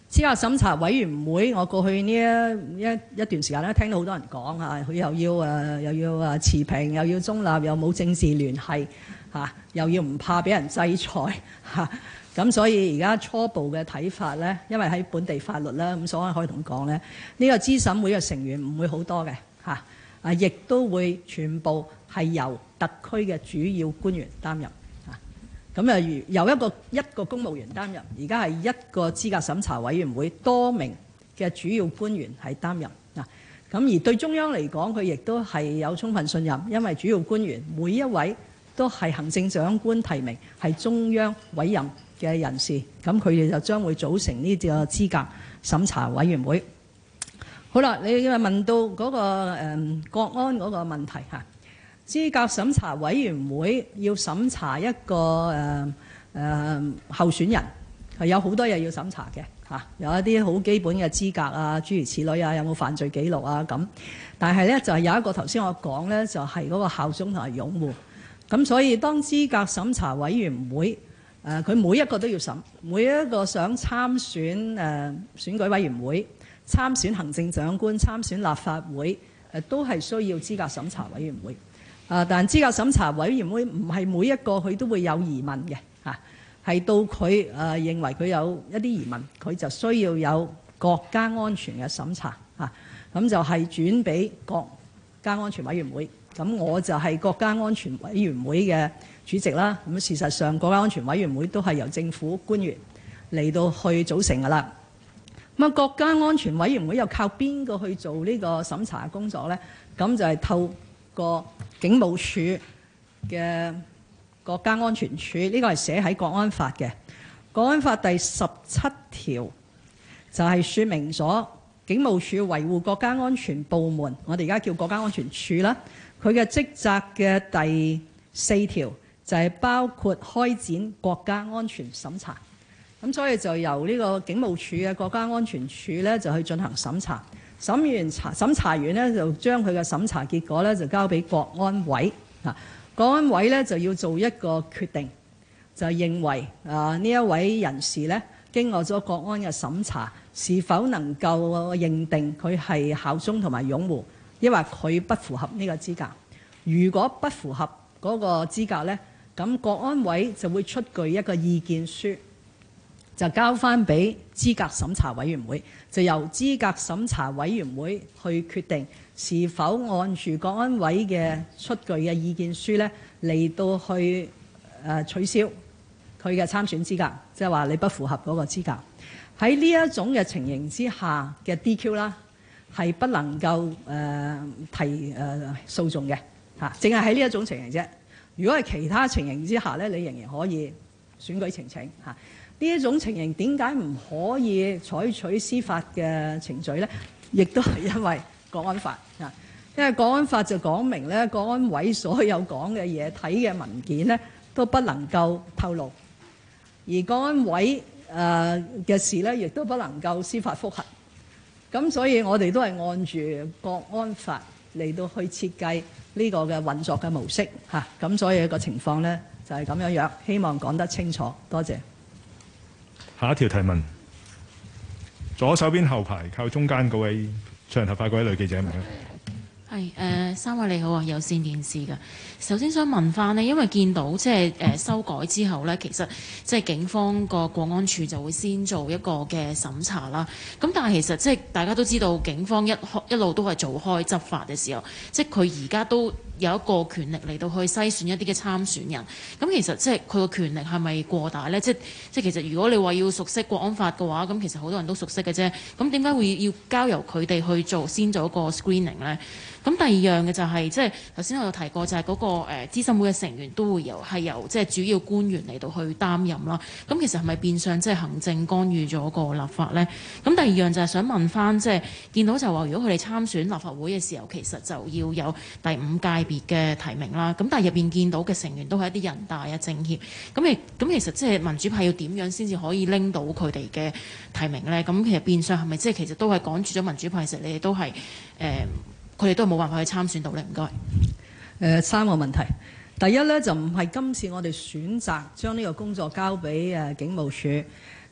資格審查委員會，我過去呢一段時間咧，聽到好多人講嚇，佢又要持平，又要中立，又冇政治聯繫嚇，又要唔怕俾人制裁嚇。咁所以而家初步嘅睇法咧，因為喺本地法律啦，咁所以可以同講咧，呢個資審會嘅成員唔會好多嘅嚇，亦都會全部係由特區嘅主要官員擔任。咁由一個公務員擔任，而家係一個資格審查委員會多名嘅主要官員係擔任嗱。咁而對中央嚟講，佢亦都係有充分信任，因為主要官員每一位都係行政長官提名，係中央委任嘅人士，咁佢哋就將會組成呢個資格審查委員會。好啦，你問到嗰個國安嗰個問題嚇。資格審查委員會要審查一個候選人，係有好多嘢要審查嘅嚇，有一啲好基本嘅資格啊，諸如此類啊，有冇犯罪記錄啊咁。但係咧就係有一個頭先我講咧，就係嗰個效忠同埋擁護。咁所以當資格審查委員會佢每一個都要審，每一個想參選選舉委員會、參選行政長官、參選立法會都係需要資格審查委員會。但資格審查委員會唔係每一個佢都會有疑問嘅嚇，係到佢認為佢有一啲疑問，佢就需要有國家安全嘅審查嚇，咁就係轉俾國家安全委員會。咁我就係國家安全委員會嘅主席啦。咁事實上，國家安全委員會都係由政府官員嚟到去組成㗎啦。咁國家安全委員會又靠邊個去做呢個審查工作呢？咁就係透過警務處嘅國家安全處，呢個係寫喺國安法嘅。國安法第17條就係説明咗警務處維護國家安全部門，我哋而家叫國家安全處啦。佢嘅職責嘅第4條就係包括開展國家安全審查。咁所以就由呢個警務處嘅國家安全處咧就去進行審查。審查完咧就將佢嘅審查結果咧就交俾國安委啊。國安委咧就要做一個決定，就認為呢一位人士咧經過咗國安嘅審查，是否能夠認定佢係效忠同埋擁護，抑或佢不符合呢個資格。如果不符合嗰個資格咧，咁國安委就會出具一個意見書，就交翻俾資格審查委員會，就由資格審查委員會去決定是否按住國安委嘅出具嘅意見書咧嚟到去取消佢嘅參選資格，即係話你不符合嗰個資格。喺呢一種嘅情形之下嘅 DQ 啦，係不能夠提訴訟嘅嚇，淨係喺呢一種情形啫。如果係其他情形之下咧，你仍然可以選舉呈請嚇。呢一種情形點解唔可以採取司法嘅程序呢？亦都係因為國安法啊，因為國安法就講明咧，國安委所有講嘅嘢、睇嘅文件呢，都不能夠透露，而國安委嘅事呢，亦都不能夠司法覆核。咁所以我哋都係按住國安法嚟到去設計呢個嘅運作嘅模式嚇。咁所以個情況呢，就係咁樣樣，希望講得清楚。多謝。 下一條提問，左手邊後排靠中間嗰位長頭髮嗰位女記者，唔該。 係三位你好啊，有線電視嘅。首先想問翻呢，因為見到即係修改之後呢，其實即係警方個國安處就會先做一個嘅審查啦。咁但係其實即係大家都知道，警方一路都係做開執法嘅時候，即係佢而家都有一個權力嚟到去篩選一啲嘅參選人。咁其實即係佢個權力係咪過大呢？即係其實如果你話要熟悉國安法嘅話，咁其實好多人都熟悉嘅啫。咁點解會要交由佢哋去先做一個 screening 呢？咁第二樣嘅就係即係頭先我有提過，就係嗰個資審會嘅成員都會由即係主要官員嚟到去擔任啦。咁其實係咪變相即係行政干預咗個立法呢？咁第二樣就係想問翻，即係見到就話如果佢哋參選立法會嘅時候，其實就要有第5屆別嘅提名啦。咁但係入邊見到嘅成員都係一啲人大啊、政協。咁其實即係民主派要點樣先至可以拎到佢哋嘅提名呢？咁其實變相係咪即係其實都係趕住咗民主派？其實你哋都係佢哋都係冇辦法去參選到咧，唔該。 三個問題，第一呢，就唔係今次我哋選擇將呢個工作交俾警務處，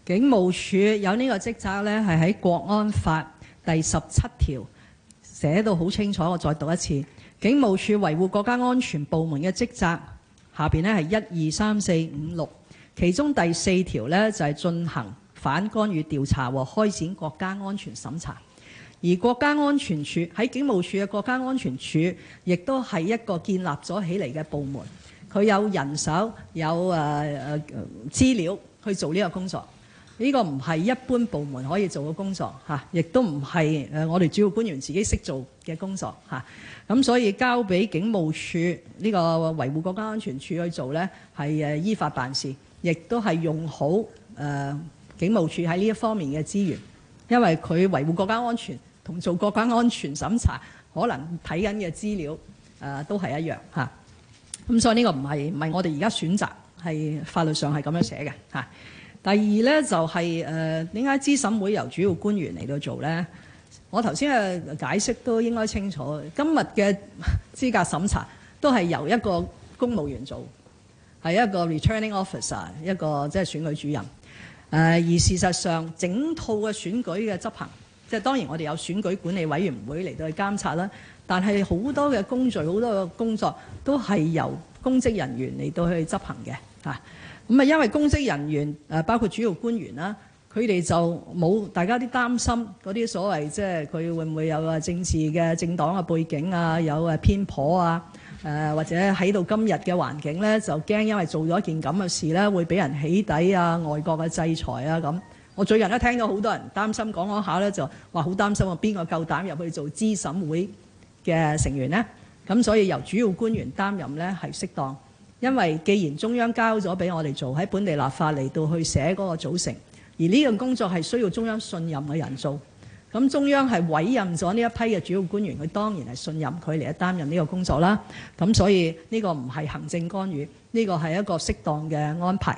警務處有呢個職責呢，係喺國安法第17條寫到好清楚。我再讀一次，警務處維護國家安全部門嘅職責下邊呢係1、2、3、4、5、6，其中第4條呢，就係進行反干預調查和開展國家安全審查。而國家安全處喺警務處嘅國家安全處，亦都係一個建立咗起嚟嘅部門，佢有人手有資料去做呢個工作。呢個唔係一般部門可以做嘅工作嚇，亦都唔係我哋主要官員自己識做嘅工作嚇。咁所以交俾警務處呢個維護國家安全處去做呢，係依法辦事，亦都係用好警務處喺呢一方面嘅資源，因為佢維護國家安全同做國家安全審查可能睇緊嘅資料都係一樣嚇。咁所以呢個唔係我哋而家選擇，係法律上係咁樣寫嘅嚇。第二呢，就係點解資審會由主要官員嚟到做呢？我頭先嘅解釋都應該清楚。今日嘅資格審查都係由一個公務員做，係一個 returning officer， 一個即係選舉主任。而事實上整套嘅選舉嘅執行，即係當然我哋有選舉管理委員會嚟到去監察啦，但係好多嘅工序、好多嘅工作都係由公職人員嚟到去執行嘅嚇。咁因為公職人員包括主要官員啦，佢哋就冇大家啲擔心嗰啲所謂即係佢會唔會有政治嘅政黨嘅背景啊，有偏頗啊，或者喺到今日嘅環境咧，就驚因為做咗一件咁嘅事咧，會俾人起底啊、外國嘅制裁啊咁。我最近都聽到好多人擔心，講下咧就話好擔心邊個夠膽入去做資審會嘅成員呢？咁所以由主要官員擔任咧係適當。因為既然中央交咗俾我哋做，喺本地立法嚟到去寫嗰個組成，而呢個工作係需要中央信任嘅人做，咁中央係委任咗呢一批嘅主要官員，佢當然係信任佢嚟擔任呢個工作啦。咁所以呢個唔係行政干預，呢個係一個適當嘅安排。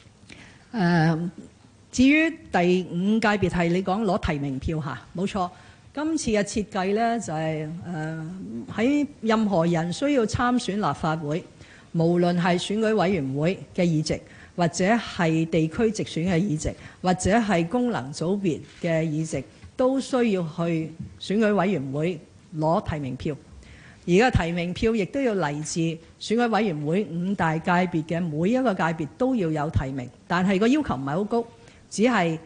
至於第5界別係你講攞提名票嚇，冇錯。今次嘅設計呢，就係喺任何人需要參選立法會，無論係選舉委員會嘅議席，或者係地區直選嘅議席，或者係功能組別嘅議席，都需要去選舉委員會攞提名票。而家提名票亦都要嚟自選舉委員會5大界別嘅每一個界別都要有提名，但係個要求唔係好高，只係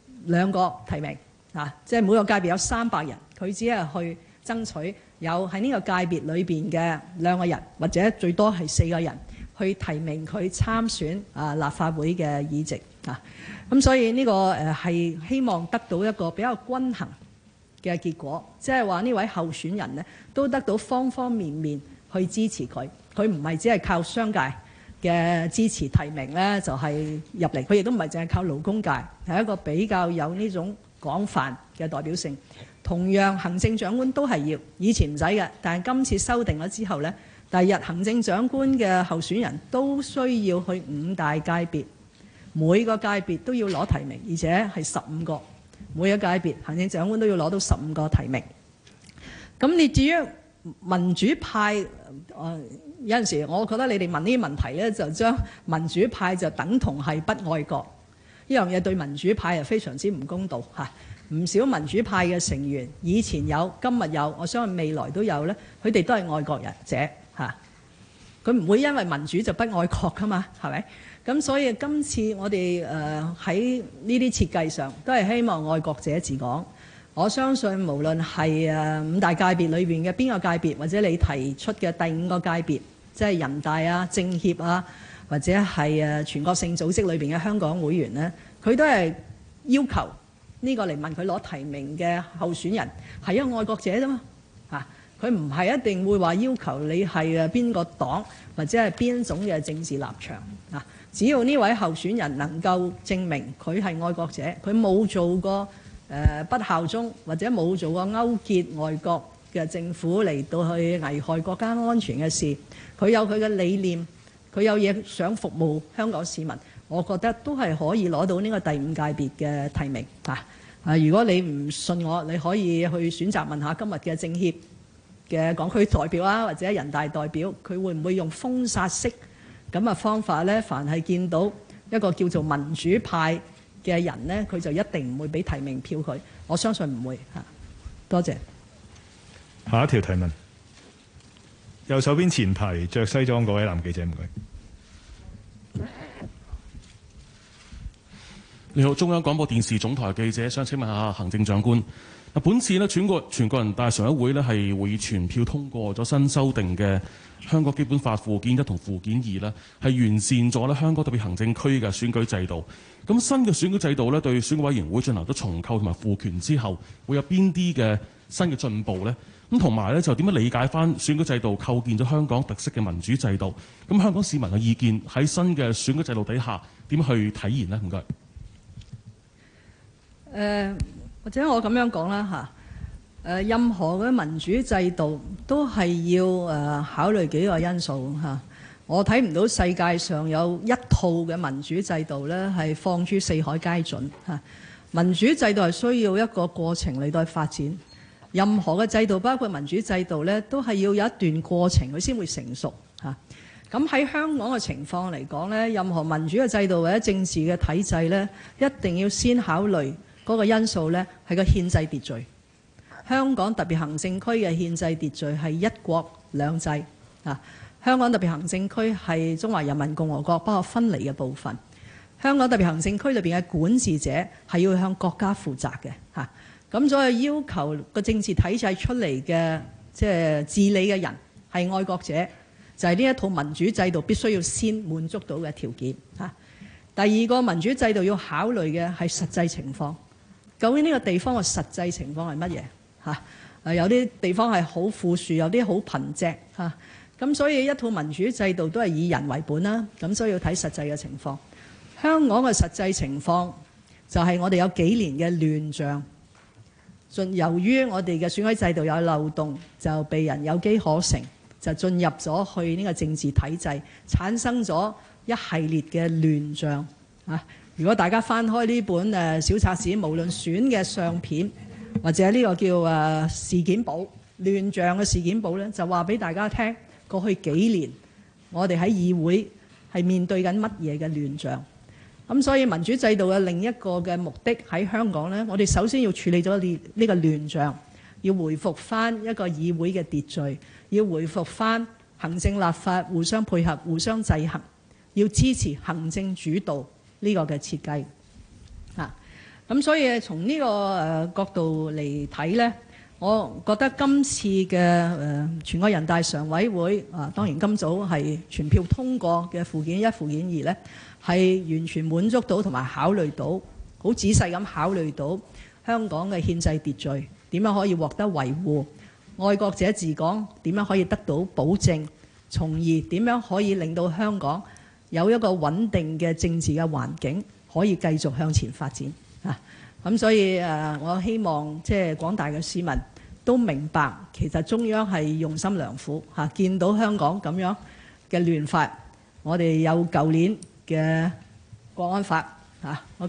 2個提名啊，即係每個界別有300人，佢只係去爭取有喺呢個界別裏邊嘅2個人，或者最多係4個人去提名佢參選立法會嘅議席啊。咁所以呢個係希望得到一個比較均衡嘅結果，即係話呢位候選人呢都得到方方面面去支持佢，佢唔係只係靠商界嘅支持提名呢就係入嚟，佢亦都唔係淨係靠勞工界，係一個比較有呢種廣泛嘅代表性。同樣行政長官都係要，以前唔使嘅，但係今次修訂咗之後呢，第日行政長官嘅候選人都需要去5大界別，每個界別都要攞提名，而且係15個，每個界別行政長官都要攞到15個提名。咁你至於民主派，有陣時我覺得你哋問呢啲問題呢，就將民主派就等同係不愛國，呢樣嘢對民主派係非常之唔公道嚇。唔少民主派嘅成員以前有，今日有，我相信未來都有呢，佢哋都係愛國人者嚇。佢唔會因為民主就不愛國噶嘛，係咪？咁所以今次我哋喺呢啲設計上都係希望愛國者治港。我相信無論係5大界別裏邊嘅邊個界別，或者你提出嘅第5個界別，即係人大啊、政協啊，或者係全國性組織裏邊嘅香港會員呢，佢都係要求呢個嚟問佢攞提名嘅候選人係一個愛國者啫嘛嚇，佢唔係一定會話要求你係邊個黨或者係邊種嘅政治立場啊。只要呢位候選人能夠證明佢係愛國者，佢冇做過不效忠或者冇做過勾結外國嘅政府嚟到去危害國家安全嘅事，佢有佢嘅理念，佢有嘢想服務香港市民，我覺得都係可以攞到呢個第5界別嘅提名啊！如果你唔信我，你可以去選擇問下今日嘅政協嘅港區代表啊，或者人大代表，佢會唔會用封殺式咁嘅方法呢？凡係見到一個叫做民主派嘅人呢，佢就一定唔會俾提名票佢。我相信唔會嚇。多謝。 下一條提問，右手邊前排着西裝嗰位男記者，唔該。 你好，中央廣播電視總台記者，想請問下行政長官。本次呢，全國人大常委會呢係會全票通過咗新修訂嘅香港基本法附件1同附件2呢，係完善咗呢香港特別行政區嘅選舉制度。咁新嘅選舉制度呢，對選舉委員會進行咗重構同埋賦權之後，會有邊啲嘅新嘅進步呢？咁同埋呢，就點樣理解翻選舉制度構建咗香港特色嘅民主制度？咁香港市民嘅意見喺新嘅選舉制度底下點去體現呢？唔該。 或者我咁樣講啦嚇，任何嘅民主制度都係要考慮幾個因素嚇。我睇唔到世界上有一套嘅民主制度呢係放諸四海皆準嚇。民主制度係需要一個過程嚟到發展，任何嘅制度包括民主制度呢，都係要有一段過程佢先會成熟嚇。咁喺香港嘅情況嚟講呢，任何民主嘅制度或者政治嘅體制呢，一定要先考慮嗰個因素呢係個憲制秩序。香港特別行政區嘅憲制秩序係一國兩制啊。香港特別行政區係中華人民共和國不可分離嘅部分。香港特別行政區裏邊嘅管治者係要向國家負責嘅嚇。咁所以要求個政治體制出嚟嘅即係治理嘅人係愛國者，就係呢一套民主制度必須要先滿足到嘅條件嚇。第二個民主制度要考慮嘅係實際情況。究竟呢個地方嘅實際情況係乜嘢嚇？有啲地方係好富庶，有啲好貧瘠嚇。咁所以一套民主制度都係以人為本啦。咁所以要睇實際嘅情況。香港嘅實際情況就係我哋有幾年嘅亂象，由於我哋嘅選舉制度有漏洞，就被人有機可乘，就進入咗去呢個政治體制，產生咗一系列嘅亂象啊！如果大家翻開呢本小冊子，無論選嘅相片或者呢個叫事件簿、亂象嘅事件簿呢，就話俾大家聽，過去幾年我哋喺議會係面對緊乜嘢嘅亂象。咁所以民主制度嘅另一個嘅目的喺香港呢，我哋首先要處理咗呢個亂象，要回復翻一個議會嘅秩序，要回復翻行政立法互相配合、互相制衡，要支持行政主導呢個嘅設計啊。咁所以從呢個角度嚟睇呢，我覺得今次嘅全國人大常委會啊，當然今早係全票通過嘅附件1、附件2呢，係完全滿足到同埋考慮到，好仔細咁考慮到香港嘅憲制秩序點樣可以獲得維護，愛國者治港點樣可以得到保證，從而點樣可以令到香港有一個穩定嘅政治嘅環境，可以繼續向前發展啊！咁所以我希望即係廣大嘅市民都明白，其實中央係用心良苦嚇，見到香港咁樣嘅亂法，我哋有舊年嘅國安法嚇。